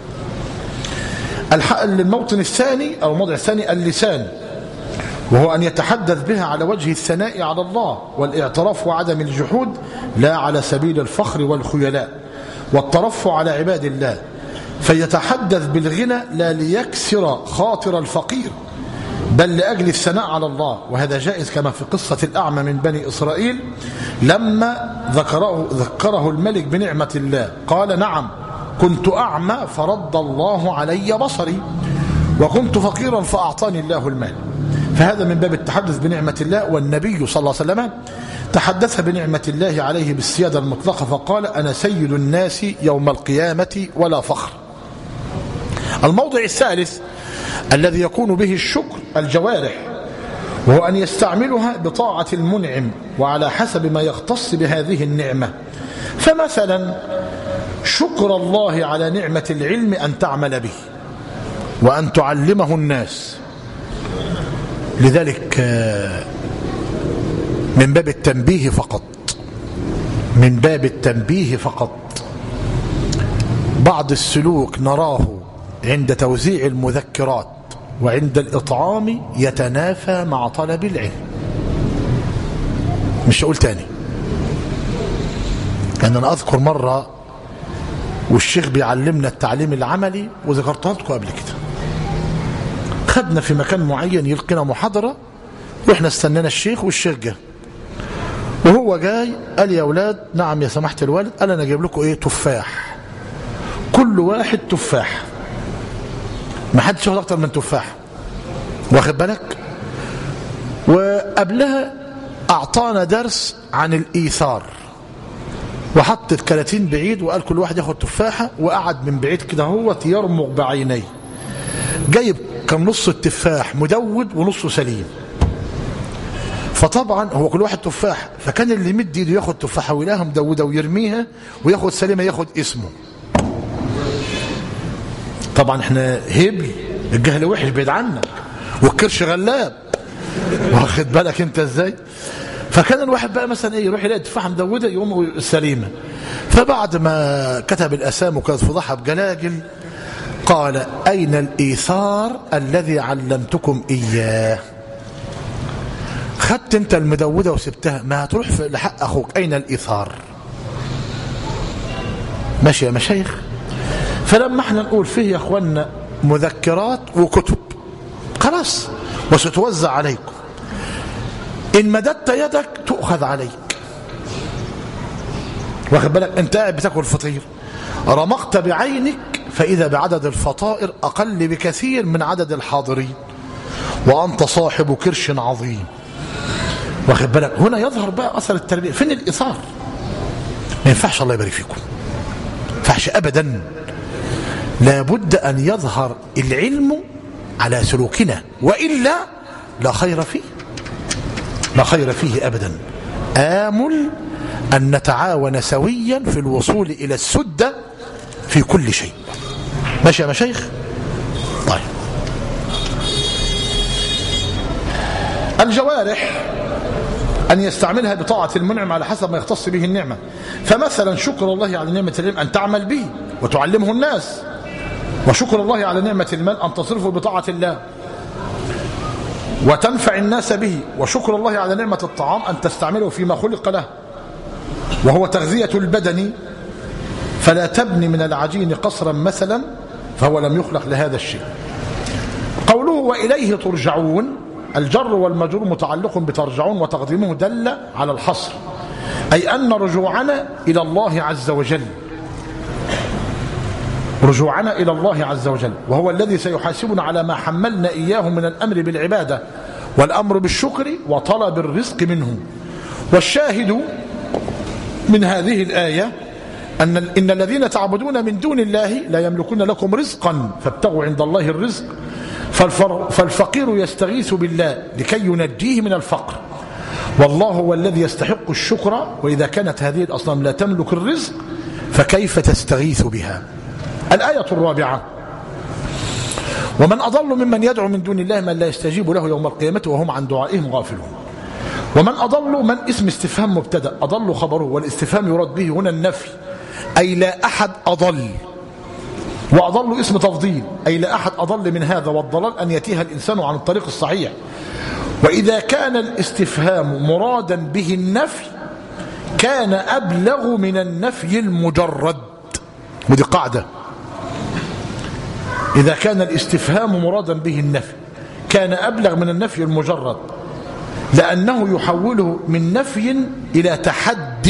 الموطن الثاني أو الموضع الثاني اللسان، وهو أن يتحدث بها على وجه الثناء على الله والاعتراف وعدم الجحود، لا على سبيل الفخر والخيلاء والترفع على عباد الله، فيتحدث بالغنى لا ليكسر خاطر الفقير بل لأجل الثناء على الله. وهذا جائز كما في قصة الأعمى من بني إسرائيل لما ذكره الملك بنعمة الله قال نعم كنت أعمى فرد الله علي بصري وكنت فقيرا فأعطاني الله المال. فهذا من باب التحدث بنعمة الله. والنبي صلى الله عليه وسلم تحدث بنعمة الله عليه بالسيادة المطلقة فقال أنا سيد الناس يوم القيامة ولا فخر. الموضع الثالث الذي يكون به الشكر الجوارح، وهو أن يستعملها بطاعة المنعم وعلى حسب ما يختص بهذه النعمة. فمثلا شكر الله على نعمة العلم أن تعمل به وأن تعلمه الناس. لذلك من باب التنبيه فقط، من باب التنبيه فقط، بعض السلوك نراه عند توزيع المذكرات وعند الإطعام يتنافى مع طلب العلم. مش هقول تاني، لأن أنا أذكر مرة والشيخ بيعلمنا التعليم العملي وذكرتها لكم قبل كده، خدنا في مكان معين يلقينا محاضرة وإحنا استنينا الشيخ، والشيخ جه وهو جاي قال يا أولاد، نعم يا سماحة الوالد، قال أنا جايب لكم تفاح، كل واحد تفاح، ما حدش ياخد أكتر من تفاح، واخد بالك؟ وقبلها أعطانا درس عن الإيثار، وحط الكراتين بعيد وقال كل واحد ياخد تفاحة، وقعد من بعيد كده هو يرمق بعينيه، جايب كان نص التفاح مدود ونصه سليم. فطبعا هو كل واحد تفاح، فكان اللي يمد ايده ياخد تفاحة ويلاها مدودة ويرميها، وياخد سليمة ياخد اسمه. طبعا احنا هبل، الجهل وحش بعيد عنك، والكرش غلاب، واخد بالك انت ازاي؟ فكان الواحد بقى مثلا يروح يلاقي تفاحة مدودة يقوم سليمة. فبعد ما كتب الأسامي وكانت فضحها بجلاجل قال أين الإيثار الذي علمتكم إياه؟ خدت انت المدودة وسبتها، ما هتروح لحق أخوك، أين الإيثار؟ ماشي يا مشايخ؟ فلما احنا نقول فيه يا أخوانا مذكرات وكتب خلاص وستوزع عليكم، إن مددت يدك تؤخذ عليك، واخد بالك؟ انت قاعد بتاكل فطير، رمقت بعينك فإذا بعدد الفطائر أقل بكثير من عدد الحاضرين، وأنت صاحب كرش عظيم، واخد بالك؟ هنا يظهر بقى أثر التربية. فين الإيثار؟ ما ينفعش، الله يبارك فيكم، ما ينفعش أبدا، لابد أن يظهر العلم على سلوكنا، وإلا لا خير فيه، لا خير فيه أبدا. آمل أن نتعاون سويا في الوصول إلى السدة في كل شيء. ماشي يا مشايخ؟ طيب، الجوارح أن يستعملها بطاعة المنعم على حسب ما يختص به النعمة. فمثلا شكر الله على نعمة العلم أن تعمل به وتعلمه الناس، وشكر الله على نعمة المال أن تصرفه بطاعة الله وتنفع الناس به، وشكر الله على نعمة الطعام أن تستعمله فيما خلق له وهو تغذية البدن، فلا تبني من العجين قصرا مثلا فهو لم يخلق لهذا الشيء. قوله وإليه ترجعون، الجر والمجرور متعلق بترجعون، وتقديمه دل على الحصر، أي أن رجوعنا إلى الله عز وجل، رجوعنا إلى الله عز وجل، وهو الذي سيحاسبنا على ما حملنا إياه من الأمر بالعبادة والأمر بالشكر وطلب الرزق منه. والشاهد من هذه الآية إن الذين تعبدون من دون الله لا يملكون لكم رزقا فابتغوا عند الله الرزق، فالفقير يستغيث بالله لكي ينجيه من الفقر، والله هو الذي يستحق الشكر، وإذا كانت هذه الأصنام لا تملك الرزق فكيف تستغيث بها؟ الآية الرابعة ومن أضل ممن يدعو من دون الله من لا يستجيب له يوم القيامة وهم عن دعائهم غافلون. ومن أضل من اسم استفهام مبتدأ، أضل خبره، والاستفهام يراد به هنا النفي، أي لا أحد أضل، وأضل اسم تفضيل، أي لا أحد أضل من هذا، والضلال أن يتيه الإنسان عن الطريق الصحيح. وإذا كان الاستفهام مرادا به النفي كان أبلغ من النفي المجرد، ودي قاعدة، إذا كان الاستفهام مرادا به النفي كان أبلغ من النفي المجرد، لأنه يحوله من نفي إلى تحد،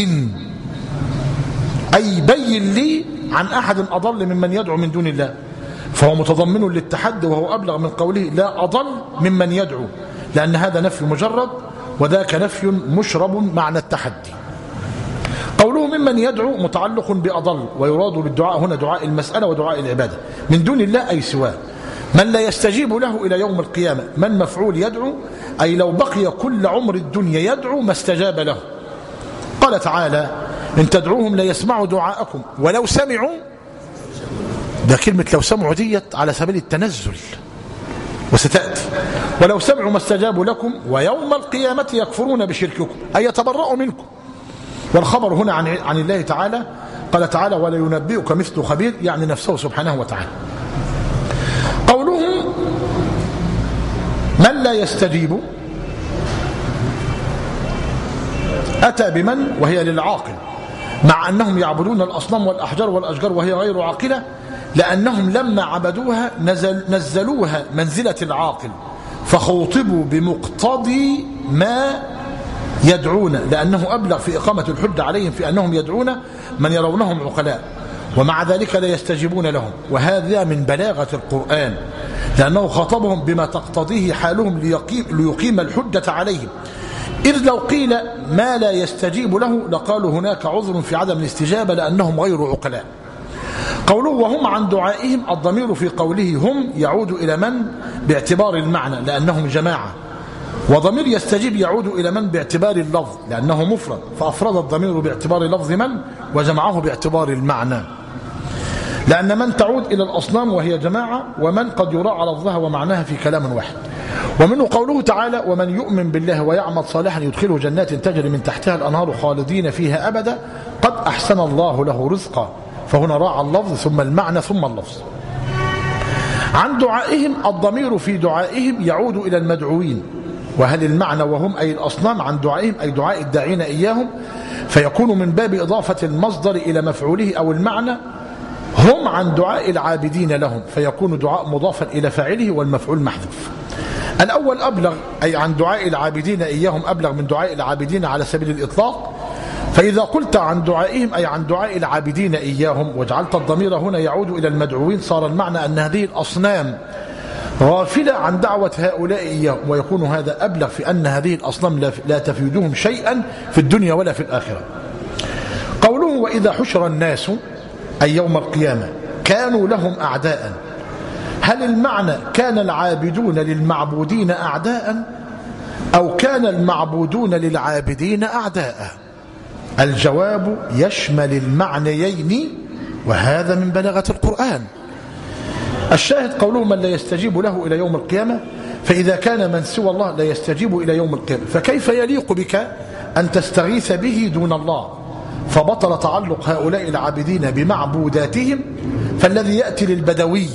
أي بين لي عن أحد أضل ممن يدعو من دون الله، فهو متضمن للتحدي، وهو أبلغ من قوله لا أضل ممن يدعو، لأن هذا نفي مجرد وذاك نفي مشرب معنى التحدي. قوله ممن يدعو متعلق بأضل، ويراد بالدعاء هنا دعاء المسألة ودعاء العبادة من دون الله أي سواه. من لا يستجيب له إلى يوم القيامة، من مفعول يدعو، أي لو بقي كل عمر الدنيا يدعو ما استجاب له. قال تعالى إن تدعوهم لا يسمعوا دعاءكم ولو سمعوا، ده كلمة لو سمعوا ديت على سبيل التنزل وستأتي، ولو سمعوا ما استجابوا لكم ويوم القيامة يكفرون بشرككم أي يتبرأوا منكم. والخبر هنا عن الله تعالى، قال تعالى ولا ينبئك مثل خبير، يعني نفسه سبحانه وتعالى. قوله من لا يستجيب أتى بمن وهي للعاقل، مع أنهم يعبدون الأصنام والأحجار والأشجار وهي غير عاقلة، لأنهم لما عبدوها نزلوها منزلة العاقل فخوطبوا بمقتضي ما يدعون، لأنه أبلغ في إقامة الحج عليهم في أنهم يدعون من يرونهم عقلاء، ومع ذلك لا يستجيبون لهم. وهذا من بلاغة القرآن، لأنه خاطبهم بما تقتضيه حالهم ليقيم الحجة عليهم، إذ لو قيل ما لا يستجيب له لقالوا هناك عذر في عدم الاستجابة لأنهم غير عقلاء. قوله وهم عن دعائهم، الضمير في قوله هم يعود إلى من باعتبار المعنى لأنهم جماعة، وضمير يستجيب يعود إلى من باعتبار اللفظ لأنه مفرد، فأفرد الضمير باعتبار لفظ من وجمعه باعتبار المعنى، لأن من تعود إلى الأصنام وهي جماعة، ومن قد يراعى لفظها ومعناها في كلام واحد. ومنه قوله تعالى ومن يؤمن بالله ويعمل صالحا يدخله جنات تجري من تحتها الأنهار خالدين فيها أبدا قد أحسن الله له رزقا، فهنا راعى اللفظ ثم المعنى ثم اللفظ. عن دعائهم، الضمير في دعائهم يعود إلى المدعوين، وهل المعنى وهم أي الأصنام عن دعائهم أي دعاء الداعين إياهم، فيكون من باب إضافة المصدر إلى مفعوله أو المعنى. هم عن دعاء العابدين لهم، فيكون دعاء مضافا إلى فاعله والمفعول محذوف. الأول أبلغ، أي عن دعاء العابدين إياهم أبلغ من دعاء العابدين على سبيل الإطلاق، فإذا قلت عن دعائهم أي عن دعاء العابدين إياهم وجعلت الضمير هنا يعود إلى المدعوين، صار المعنى أن هذه الأصنام غافلة عن دعوة هؤلاء إياهم، ويكون هذا أبلغ في أن هذه الأصنام لا تفيدهم شيئا في الدنيا ولا في الآخرة. قوله وإذا حشر الناس أي يوم القيامة كانوا لهم أعداء، هل المعنى كان العابدون للمعبودين أعداء أو كان المعبودون للعابدين أعداء؟ الجواب يشمل المعنيين، وهذا من بلاغة القرآن. الشاهد قوله من لا يستجيب له إلى يوم القيامة، فإذا كان من سوى الله لا يستجيب إلى يوم القيامة فكيف يليق بك أن تستغيث به دون الله؟ فبطل تعلق هؤلاء العابدين بمعبوداتهم، فالذي يأتي للبدوي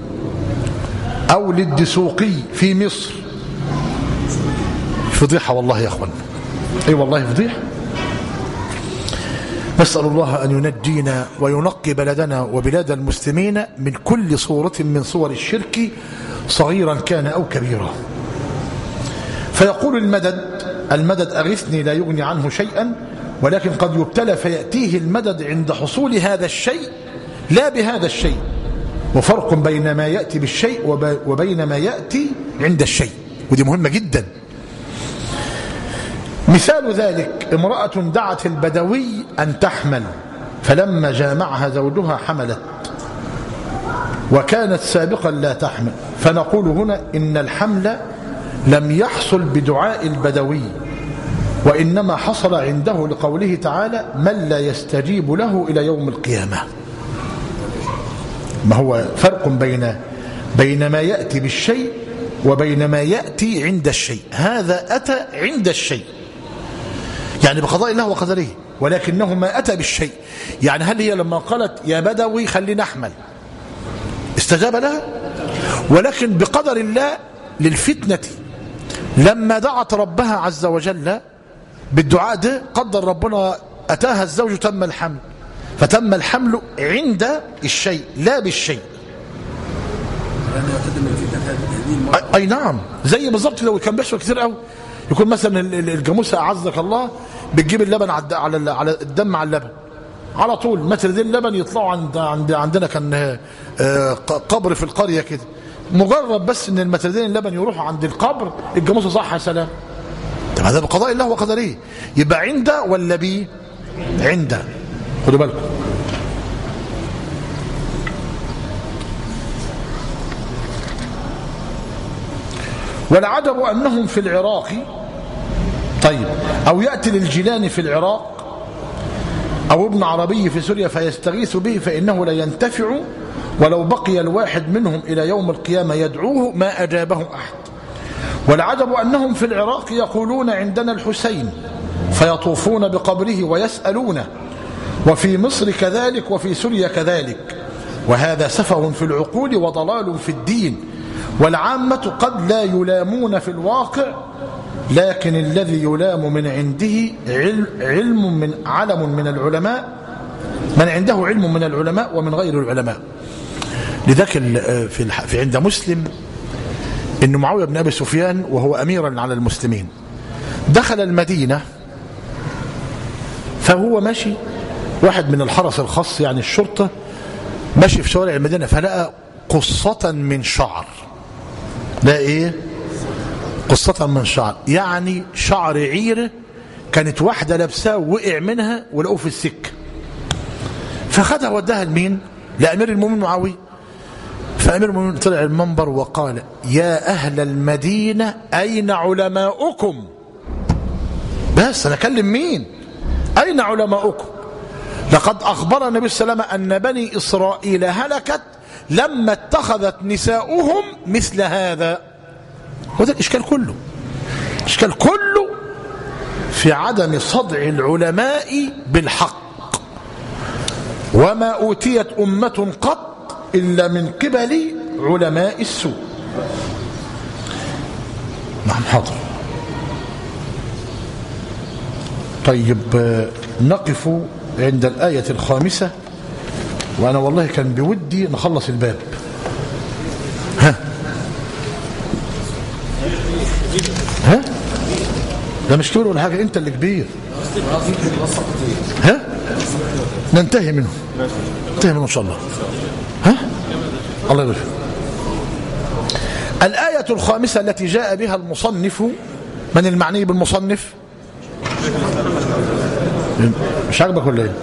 أو للدسوقي في مصر فضيحة والله يا أخوان، أي والله فضيحة. نسأل الله أن ينجينا وينقي بلدنا وبلاد المسلمين من كل صورة من صور الشرك صغيرا كان أو كبيرا. فيقول المدد أغثني لا يغني عنه شيئا، ولكن قد يبتلى فيأتيه المدد عند حصول هذا الشيء لا بهذا الشيء، وفرق بين ما يأتي بالشيء وبين ما يأتي عند الشيء، ودي مهمة جدا. مثال ذلك امرأة دعت البدوي أن تحمل، فلما جامعها زوجها حملت وكانت سابقا لا تحمل، فنقول هنا إن الحمل لم يحصل بدعاء البدوي، وإنما حصل عنده لقوله تعالى من لا يستجيب له إلى يوم القيامة. ما هو فرق بين ما يأتي بالشيء وبين ما يأتي عند الشيء. هذا أتى عند الشيء يعني بقضاء الله وقدره، ولكنه ما أتى بالشيء. يعني هل هي لما قالت يا بدوي خلينا نحمل استجاب لها؟ ولكن بقدر الله للفتنة لما دعت ربها عز وجل بالدعاء ده قدر ربنا أتاها الزوج تم الحمل، فتم الحمل عند الشيء لا بالشيء. أي نعم، زي بالضبط لو كان بيحصل كتير قوي، يكون مثلا الجاموسة أعزك الله بتجيب اللبن على الدم على اللبن على طول، متردين اللبن يطلعوا عندنا كان قبر في القرية كده، مجرد بس ان المتردين اللبن يروحوا عند القبر الجاموسة صح يا سلام. طب هذا بقضاء الله وقدره، يبقى عند ولا بي؟ عند. خدوا بالكم. والعجب أنهم في العراق، طيب، أو يأتي للجيلاني في العراق أو ابن عربي في سوريا فيستغيث به فإنه لا ينتفع، ولو بقي الواحد منهم إلى يوم القيامة يدعوه ما أجابه أحد. والعجب أنهم في العراق يقولون عندنا الحسين فيطوفون بقبره ويسألونه، وفي مصر كذلك وفي سوريا كذلك، وهذا سفه في العقول وضلال في الدين. والعامة قد لا يلامون في الواقع، لكن الذي يلام من عنده علم من العلماء، من عنده علم من العلماء ومن غير العلماء. لذلك في عند مسلم إن معاوية بن أبي سفيان وهو أميرا على المسلمين دخل المدينة، فهو ماشي، واحد من الحرس الخاص يعني الشرطة ماشي في شوارع المدينة، فلقى قصة من شعر. لا إيه؟ قصة من شعر، يعني شعر عير كانت واحدة لابساه ووقع منها ولقوه في السكة، فخدها وداها لمين؟ لأمير المؤمنين معاوية. فأمير المؤمنين طلع المنبر وقال: يا أهل المدينة أين علماؤكم؟ بس أنا أكلم مين؟ أين علماؤكم؟ لقد أخبر النبي صلى الله عليه وسلم أن بني إسرائيل هلكت لما اتخذت نساؤهم مثل هذا. وهذا الإشكال كله، الإشكال كله في عدم صدع العلماء بالحق. وما أوتيت أمة قط إلا من قبل علماء السوء. نعم حاضر. طيب نقف عند الآية الخامسة، وأنا والله كان بودي نخلص الباب. ها ده مش كبير ولا حاجة، أنت اللي كبير. ها ننتهي منه، ننتهي منه إن شاء الله. ها الله يبارك. الآية الخامسة التي جاء بها المصنف، من المعني بالمصنف؟ مش عاجبك ولا ايه؟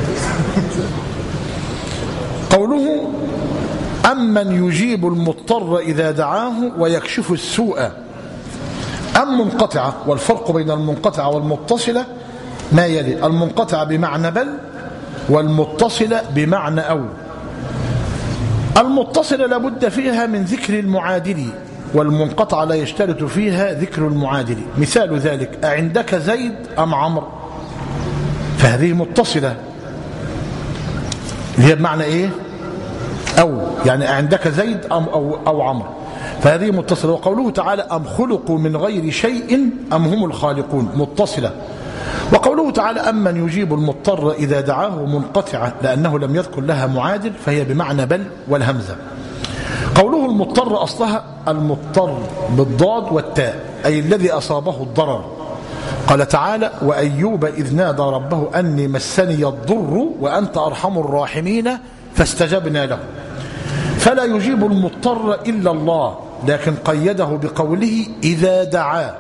قوله: أمن يجيب المضطر إذا دعاه ويكشف السوء. أم منقطعة، والفرق بين المنقطعة والمتصلة ما يلي: المنقطعة بمعنى بل، والمتصلة بمعنى أو. المتصلة لابد فيها من ذكر المعادل، والمنقطعة لا يشترط فيها ذكر المعادل. مثال ذلك: أعندك زيد أم عمرو؟ فهذه متصلة اللي هي بمعنى إيه؟ أو، يعني أعندك زيد أو عمرو، فهذه متصلة. وقوله تعالى: أم خلقوا من غير شيء أم هم الخالقون، متصلة. وقوله تعالى: أمن يجيب المضطر إذا دعاه، منقطعة لأنه لم يذكر لها معادل، فهي بمعنى بل والهمزة. قوله المضطر أصلها المضطر بالضاد والتاء، أي الذي أصابه الضرر. قال تعالى: وأيوب إذ نادى ربه أني مسني الضر وأنت أرحم الراحمين فاستجبنا له. فلا يجيب المضطر إلا الله، لكن قيده بقوله إذا دعاه.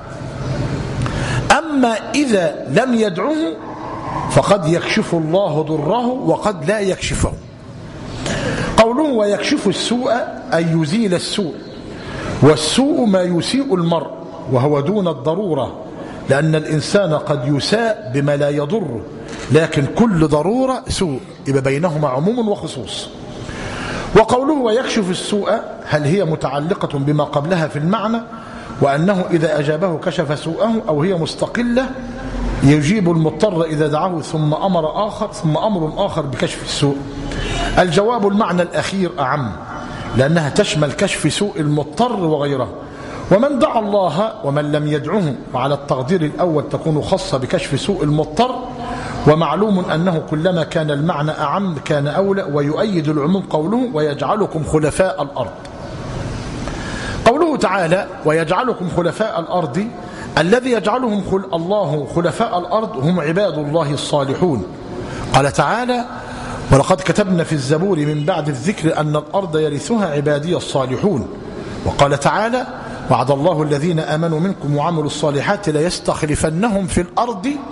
أما إذا لم يدعه فقد يكشف الله ضره وقد لا يكشفه. قوله ويكشف السوء أي يزيل السوء، والسوء ما يسيء المرء وهو دون الضرورة، لأن الإنسان قد يساء بما لا يضره، لكن كل ضرورة سوء، يبقى بينهما عموم وخصوص. وقوله ويكشف السوء هل هي متعلقة بما قبلها في المعنى، وأنه إذا أجابه كشف سوءه، أو هي مستقلة يجيب المضطر إذا دعاه ثم أمر آخر بكشف السوء؟ الجواب المعنى الأخير أعم، لأنها تشمل كشف سوء المضطر وغيره. ومن دعا الله ومن لم يدعه، وعلى التقدير الأول تكون خاصة بكشف سوء المضطر. ومعلوم أنه كلما كان المعنى أعم كان أولى، ويؤيد العموم قوله ويجعلكم خلفاء الأرض. قوله تعالى ويجعلكم خلفاء الأرض، الذي يجعلهم الله خلفاء الأرض هم عباد الله الصالحون. قال تعالى ولقد كتبنا في الزبور من بعد الذكر أن الأرض يرثها عبادي الصالحون. وقال تعالى وعد الله الذين آمنوا منكم وعملوا الصالحات ليستخلفنهم في الأرض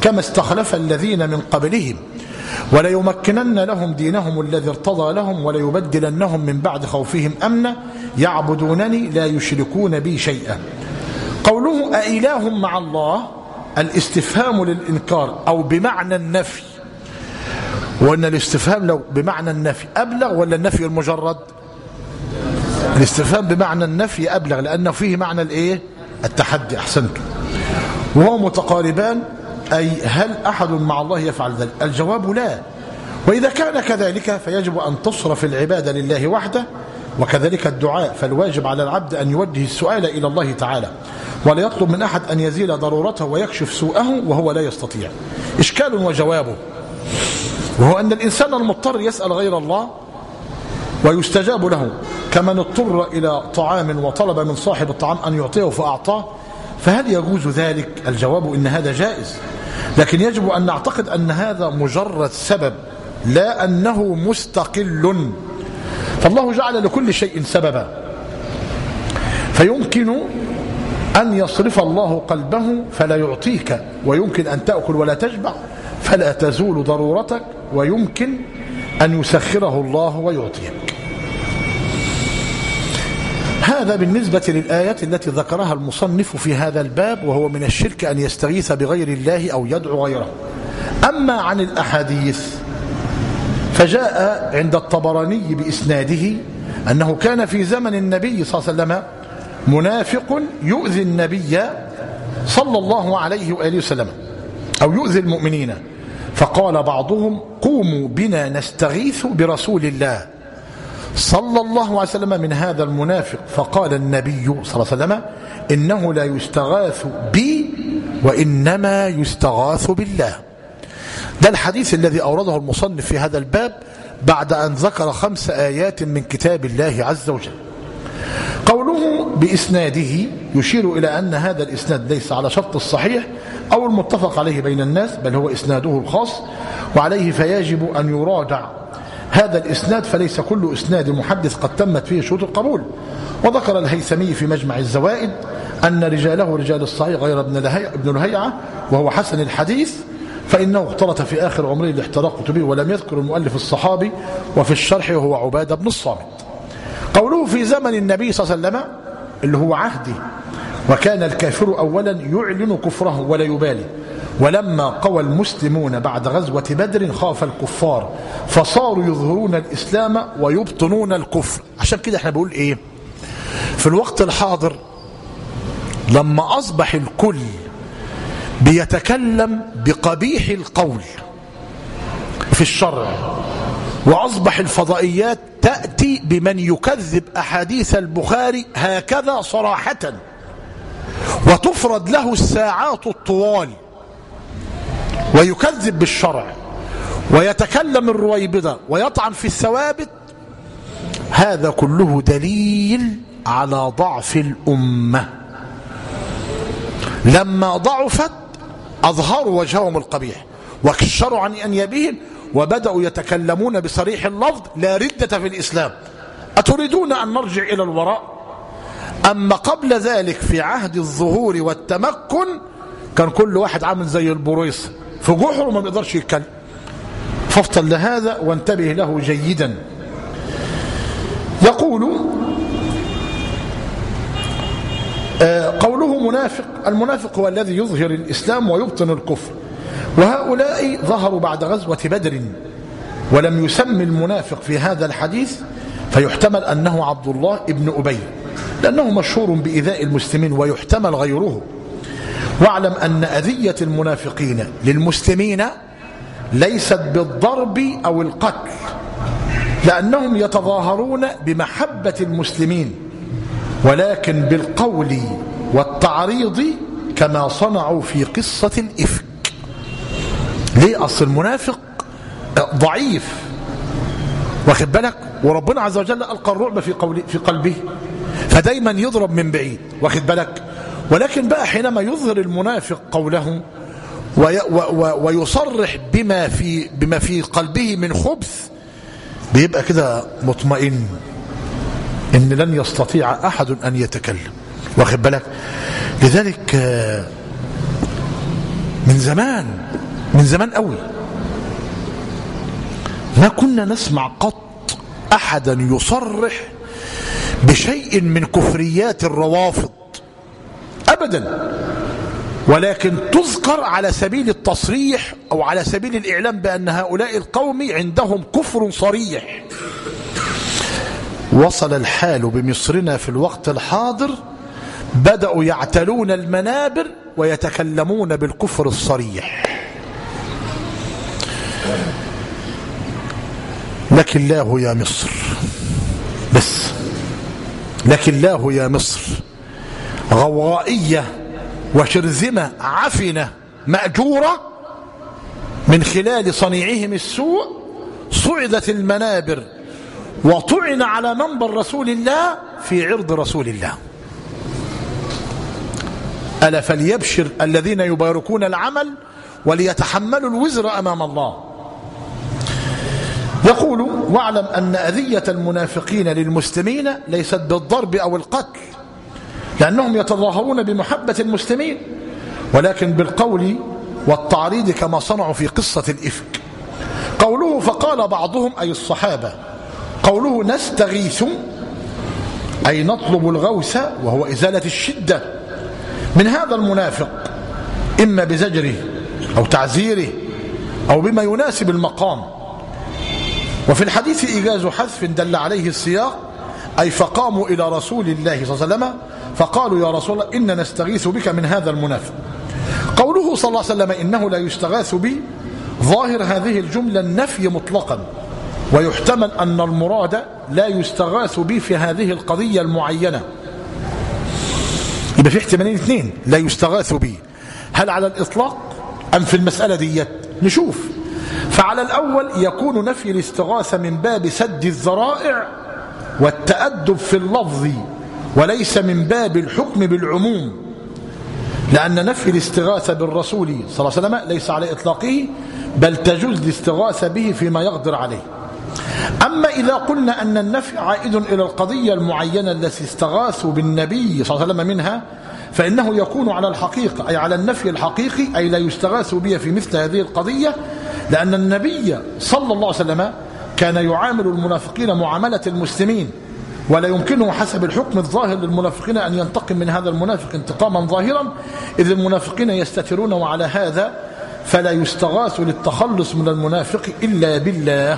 كما استخلف الذين من قبلهم وليمكنن لهم دينهم الذي ارتضى لهم وليبدلنهم من بعد خوفهم أمنا يعبدونني لا يشركون بي شيئا. قوله أإله مع الله الاستفهام للإنكار أو بمعنى النفي، وأن الاستفهام لو بمعنى النفي أبلغ ولا النفي المجرد؟ الاستفهام بمعنى النفي أبلغ لأنه فيه معنى الإيه؟ التحدي. أحسنتم. وهو متقاربان، أي هل أحد مع الله يفعل ذلك؟ الجواب لا. وإذا كان كذلك فيجب أن تصرف العبادة لله وحده، وكذلك الدعاء، فالواجب على العبد أن يوجه السؤال إلى الله تعالى ولا يطلب من أحد أن يزيل ضرورته ويكشف سوءه وهو لا يستطيع. إشكال وجوابه، وهو أن الإنسان المضطر يسأل غير الله ويستجاب له، كمن اضطر إلى طعام وطلب من صاحب الطعام أن يعطيه فأعطاه، فهل يجوز ذلك؟ الجواب إن هذا جائز، لكن يجب أن نعتقد أن هذا مجرد سبب لا أنه مستقل. فالله جعل لكل شيء سببا، فيمكن أن يصرف الله قلبه فلا يعطيك، ويمكن أن تأكل ولا تشبع فلا تزول ضرورتك، ويمكن أن يسخره الله ويعطيك. هذا بالنسبة للآيات التي ذكرها المصنف في هذا الباب، وهو من الشرك أن يستغيث بغير الله أو يدعو غيره. أما عن الأحاديث فجاء عند الطبراني بإسناده أنه كان في زمن النبي صلى الله عليه وسلم منافق يؤذي النبي صلى الله عليه وآله وسلم أو يؤذي المؤمنين، فقال بعضهم قوموا بنا نستغيث برسول الله صلى الله عليه وسلم من هذا المنافق، فقال النبي صلى الله عليه وسلم إنه لا يستغاث بي وإنما يستغاث بالله. ده الحديث الذي أورده المصنف في هذا الباب بعد أن ذكر 5 آيات من كتاب الله عز وجل. قوله بإسناده يشير إلى أن هذا الإسناد ليس على شرط الصحيح أو المتفق عليه بين الناس، بل هو إسناده الخاص، وعليه فيجب أن يراجع هذا الإسناد، فليس كل إسناد محدث قد تمت فيه شروط القبول. وذكر الهيثمي في مجمع الزوائد أن رجاله رجال الصحيح غير ابن لهيعة وهو حسن الحديث، فإنه اختلط في آخر عمره الاحتراق به، ولم يذكر المؤلف الصحابي، وفي الشرح وهو عبادة بن الصامت. قوله في زمن النبي صلى الله عليه وسلم اللي هو عهده، وكان الكافر أولا يعلن كفره ولا يبالي، ولما قوى المسلمون بعد غزوة بدر خاف الكفار فصاروا يظهرون الإسلام ويبطنون الكفر. عشان كده احنا بقول ايه في الوقت الحاضر، لما أصبح الكل بيتكلم بقبيح القول في الشرع، وأصبح الفضائيات تأتي بمن يكذب أحاديث البخاري هكذا صراحة، وتفرض له الساعات الطوال، ويكذب بالشرع ويتكلم الرويبضة ويطعن في الثوابت، هذا كله دليل على ضعف الأمة. لما ضعفت أظهروا وجههم القبيح وكشروا عن أنيابهم وبدأوا يتكلمون بصريح اللفظ لا ردة في الإسلام. أتريدون أن نرجع إلى الوراء؟ أما قبل ذلك في عهد الظهور والتمكن كان كل واحد عامل زي البريص في جحر وما بيقدرش يتكلم. فافطن لهذا وانتبه له جيدا. يقول قوله منافق، المنافق هو الذي يظهر الإسلام ويبطن الكفر، وهؤلاء ظهروا بعد غزوة بدر ولم يسمي المنافق في هذا الحديث، فيحتمل أنه عبد الله ابن أبي لأنه مشهور بإيذاء المسلمين، ويحتمل غيره. واعلم أن أذية المنافقين للمسلمين ليست بالضرب أو القتل، لأنهم يتظاهرون بمحبة المسلمين، ولكن بالقول والتعريض كما صنعوا في قصة الإفك. ليه؟ أصل المنافق ضعيف، واخد بالك، وربنا عز وجل ألقى الرعب في قلبه، فدايما يضرب من بعيد، واخد بالك. ولكن بقى حينما يظهر المنافق قوله ويصرح بما في قلبه من خبث، بيبقى كده مطمئن إن لن يستطيع أحد أن يتكلم، واخد بالك. لذلك من زمان قوي ما كنا نسمع قط أحدا يصرح بشيء من كفريات الروافض أبدا، ولكن تذكر على سبيل التصريح أو على سبيل الإعلام بأن هؤلاء القوم عندهم كفر صريح. وصل الحال بمصرنا في الوقت الحاضر بدأوا يعتلون المنابر ويتكلمون بالكفر الصريح. لك الله يا مصر، بس لك الله يا مصر غوائية وشرذمة عفنة مأجورة من خلال صنيعهم السوء صعدت المنابر وطعن على منبر رسول الله في عرض رسول الله. ألا فليبشر الذين يباركون العمل وليتحملوا الوزر أمام الله. يقول: واعلم أن أذية المنافقين للمسلمين ليست بالضرب أو القتل، لأنهم يتظاهرون بمحبة المسلمين، ولكن بالقول والتعريض كما صنعوا في قصة الإفك. قوله فقال بعضهم أي الصحابة، قوله نستغيث أي نطلب الغوث وهو إزالة الشدة من هذا المنافق، إما بزجره أو تعزيره أو بما يناسب المقام. وفي الحديث إيجاز حذف دل عليه السياق، أي فقاموا إلى رسول الله صلى الله عليه وسلم فقالوا يا رسول الله إن نستغيث بك من هذا المنافق. قوله صلى الله عليه وسلم إنه لا يستغاث بي، ظاهر هذه الجملة النفي مطلقا، ويحتمل أن المراد لا يستغاث بي في هذه القضية المعينة. يبقى في احتمالين اثنين، لا يستغاث بي، هل على الإطلاق أم في المسألة دي؟ نشوف. فعلى الأول يكون نفي الاستغاثة من باب سد الذرائع والتأدب في اللفظ، وليس من باب الحكم بالعموم، لأن نفي الاستغاثة بالرسول صلى الله عليه وسلم ليس على إطلاقه، بل تجوز الاستغاثة به فيما يقدر عليه. أما إذا قلنا أن النفي عائد إلى القضية المعينة التي استغاثوا بالنبي صلى الله عليه وسلم منها، فإنه يكون على الحقيقة أي على النفي الحقيقي، أي لا يستغاث به في مثل هذه القضية، لأن النبي صلى الله عليه وسلم كان يعامل المنافقين معاملة المسلمين، ولا يمكنه حسب الحكم الظاهر للمنافقين أن ينتقم من هذا المنافق انتقاما ظاهرا، إذ المنافقين يستترون، وعلى هذا فلا يستغاث للتخلص من المنافق إلا بالله.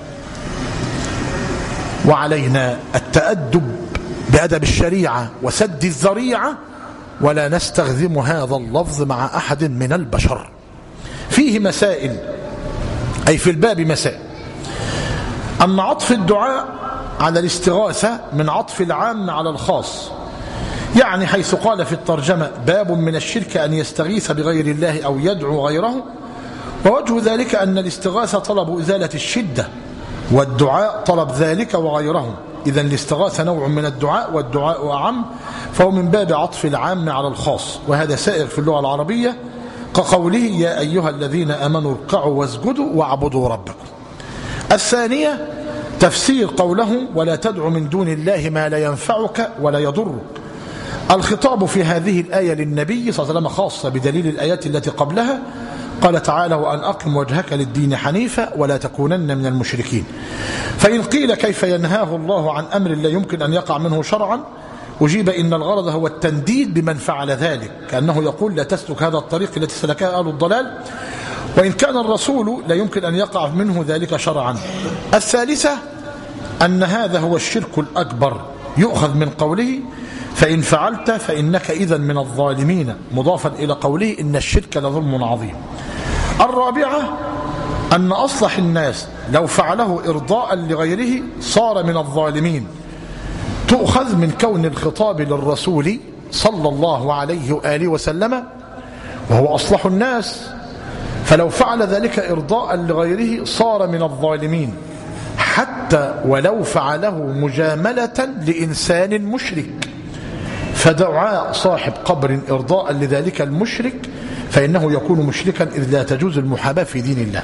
وعلينا التأدب بأدب الشريعة وسد الذريعة، ولا نستخدم هذا اللفظ مع أحد من البشر. فيه مسائل، أي في الباب مسائل. أن عطف الدعاء على الاستغاثة من عطف العام على الخاص، يعني حيث قال في الترجمة باب من الشرك أن يستغيث بغير الله أو يدعو غيره، ووجه ذلك أن الاستغاثة طلب إزالة الشدة، والدعاء طلب ذلك وغيره. إذن الاستغاثة نوع من الدعاء، والدعاء أعم، فهو من باب عطف العام على الخاص، وهذا سائر في اللغة العربية، كقوله يا أيها الذين آمنوا اركعوا واسجدوا واعبدوا ربكم. الثانية تفسير قوله ولا تدع من دون الله ما لا ينفعك ولا يضرك. الخطاب في هذه الآية للنبي صلى الله عليه وسلم خاصة بدليل الآيات التي قبلها، قال تعالى وأن أقم وجهك للدين حنيفا ولا تكونن من المشركين. فإن قيل كيف ينهاه الله عن أمر لا يمكن أن يقع منه شرعا، أجيب إن الغرض هو التنديد بمن فعل ذلك، كأنه يقول لا تسلك هذا الطريق التي سلكها أهل الضلال، وإن كان الرسول لا يمكن أن يقع منه ذلك شرعا. الثالثة أن هذا هو الشرك الأكبر، يؤخذ من قوله فإن فعلت فإنك إذن من الظالمين، مضافا إلى قوله إن الشرك لظلم عظيم. الرابعة أن أصلح الناس لو فعله إرضاء لغيره صار من الظالمين، تؤخذ من كون الخطاب للرسول صلى الله عليه وآله وسلم وهو أصلح الناس، فلو فعل ذلك إرضاء لغيره صار من الظالمين، حتى ولو فعله مجاملة لإنسان مشرك. فدعاء صاحب قبر إرضاء لذلك المشرك فإنه يكون مشركا، إذ لا تجوز المحاباة في دين الله.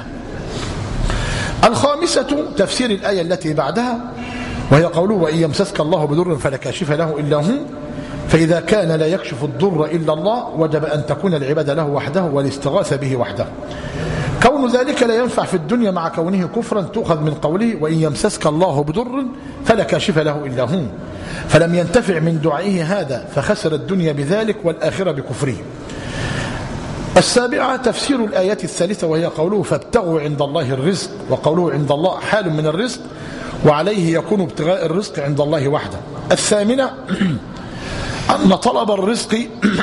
الخامسة تفسير الآية التي بعدها، وهي قوله وإن يمسسك الله بضر فلا كاشف له إلا هو فإذا كان لا يكشف الضر إلا الله وجب أن تكون العبادة له وحده والاستغاثة به وحده. كون ذلك لا ينفع في الدنيا مع كونه كفرا تؤخذ من قوله وإن يمسسك الله بضر فلا كاشف له إلا هو، فلم ينتفع من دعائه هذا فخسر الدنيا بذلك والآخرة بكفره. السابعة تفسير الآية الثالثة وهي قوله فابتغوا عند الله الرزق، وقوله عند الله حال من الرزق وعليه يكون ابتغاء الرزق عند الله وحده. الثامنة أن طلب الرزق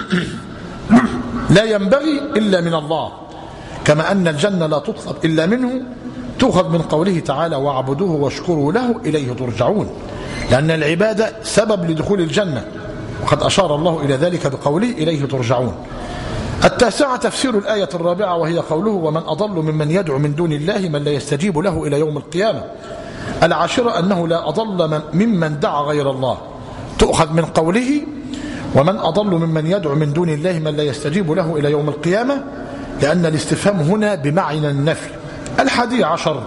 لا ينبغي إلا من الله، كما أن الجنة لا تطلب إلا منه، تؤخذ من قوله تعالى واعبدوه واشكروا له إليه ترجعون، لأن العبادة سبب لدخول الجنة، وقد أشار الله إلى ذلك بقوله إليه ترجعون. التاسعة تفسير الآية الرابعة وهي قوله ومن أضل ممن يدعو من دون الله من لا يستجيب له إلى يوم القيامة. العاشرة أنه لا أضل ممن دعا غير الله، تؤخذ من قوله ومن أضل ممن يدعو من دون الله من لا يستجيب له إلى يوم القيامة، لأن الاستفهام هنا بمعنى النفي. 11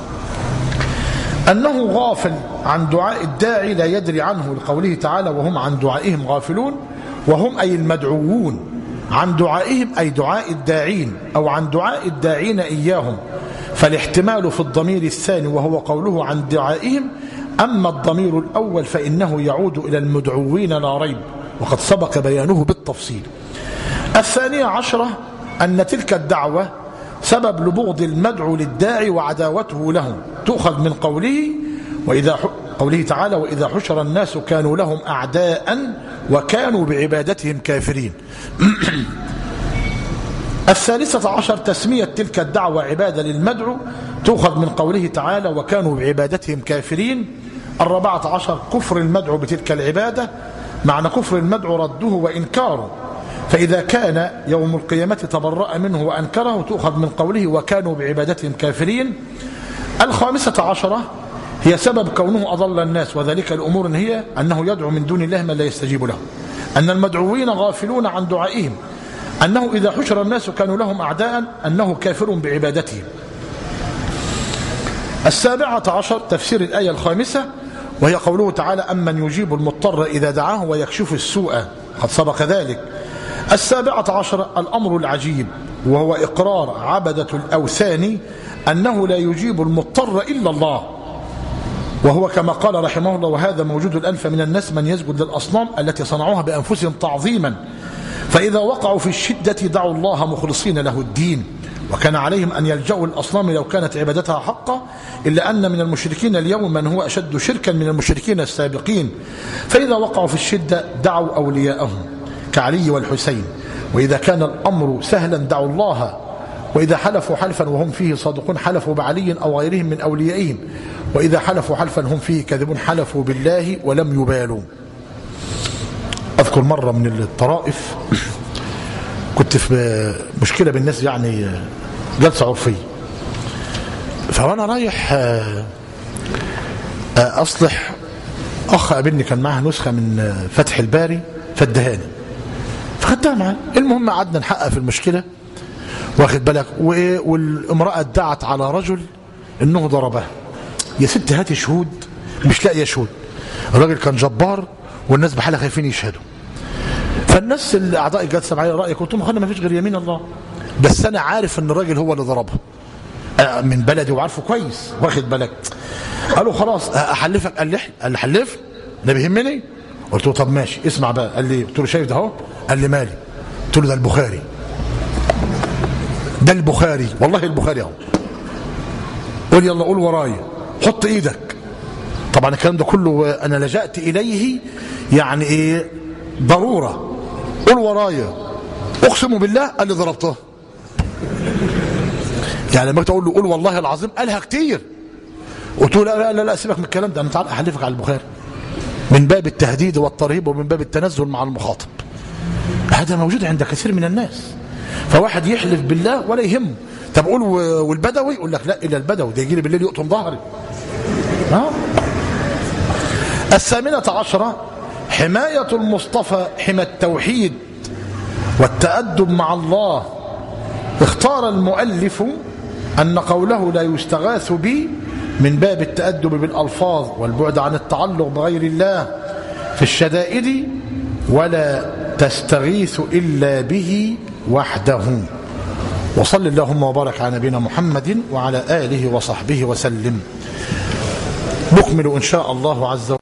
أنه غافل عن دعاء الداعي لا يدري عنه، لقوله تعالى وهم عن دعائهم غافلون، وهم أي المدعوون، عن دعائهم أي دعاء الداعين أو عن دعاء الداعين إياهم، فالاحتمال في الضمير الثاني وهو قوله عن دعائهم. أما الضمير الأول فإنه يعود إلى المدعوين لا ريب، وقد سبق بيانه بالتفصيل. 12 أن تلك الدعوة سبب لبغض المدعو للداعي وعداوته له، تؤخذ من قوله تعالى وإذا حشر الناس كانوا لهم أعداء وكانوا بعبادتهم كافرين. 13 تسمية تلك الدعوة عبادة للمدعو، تؤخذ من قوله تعالى وكانوا بعبادتهم كافرين. 14 كفر المدعو بتلك العبادة، معنى كفر المدعو رده وإنكاره، فإذا كان يوم القيامة تبرأ منه وأنكره، تؤخذ من قوله وكانوا بعبادتهم كافرين. 15 هي سبب كونه أضل الناس، وذلك الأمور هي أنه يدعو من دون الله من لا يستجيب له، أن المدعوين غافلون عن دعائهم، أنه إذا حشر الناس كانوا لهم أعداء، أنه كافر بعبادتهم. 17 تفسير الآية 5 وهي قوله تعالى أمن يجيب المضطر إذا دعاه ويكشف السوء، قد سبق ذلك. 17 الأمر العجيب وهو إقرار عبدة الأوثان أنه لا يجيب المضطر إلا الله، وهو كما قال رحمه الله وهذا موجود الآن، فمن الناس من يسجد للأصنام التي صنعوها بأنفسهم تعظيما، فإذا وقعوا في الشدة دعوا الله مخلصين له الدين، وكان عليهم أن يلجأوا الأصنام لو كانت عبادتها حقا، إلا أن من المشركين اليوم من هو أشد شركا من المشركين السابقين، فإذا وقعوا في الشدة دعوا أولياءهم كعلي والحسين، وإذا كان الأمر سهلا دعوا الله، وإذا حلفوا حلفا وهم فيه صادقون حلفوا بعلي أو غيرهم من أوليائهم، وإذا حلفوا حلفا هم فيه كاذبون حلفوا بالله ولم يبالوا. أذكر مرة من الطرائف كنت في مشكلة بالناس، يعني جلسة عرفية، فأنا رايح أصلح أخ قابلني كان معها نسخة من فتح الباري فادهاني، فخدتها معاه. المهم قعدنا نحقق في المشكلة، واخد بالك، والامرأة ادعت على رجل انه ضربها. يا ست هاتي شهود، مش لاقيه شهود. الراجل كان جبار والناس بحالها خايفين يشهدوا، فالناس الاعضاء الجلسه معايا رايك، قلت لهم اخوانا ما فيش غير يمين الله، بس انا عارف ان الراجل هو اللي ضربها من بلدي وعارفه كويس، واخد بالك. قالوا خلاص احلفك، قال لي حلف ده بيهمني. قلت له طب ماشي اسمع بقى. قال لي، قلت له شايف ده اهو؟ قال لي مالي؟ قلت له ده البخاري، ده البخاري والله البخاري اهو، قول يلا قول ورايا، حط ايدك. طبعا الكلام ده كله انا لجأت اليه يعني ايه ضرورة، قول ورايا. اقسم بالله قال لي ضربته. يعني لما تقول له قول والله العظيم قالها كتير. قلت له لا لا لا سيبك من الكلام ده، انا تعال احلفك على البخاري، من باب التهديد والترهيب ومن باب التنزل مع المخاطب. هذا موجود عند كثير من الناس، فواحد يحلف بالله ولا يهمه. طب قول والبدوي، يقول لك لا الا البدوي ده يجي لي بالليل يقطم ظهري. 18 حماية المصطفى حمى التوحيد والتأدب مع الله. اختار المؤلف أن قوله لا يستغاث به من باب التأدب بالألفاظ والبعد عن التعلق بغير الله في الشدائد ولا تستغيث إلا به وحده. وصل اللهم وبارك على نبينا محمد وعلى آله وصحبه وسلم. نكمل إن شاء الله عز وجل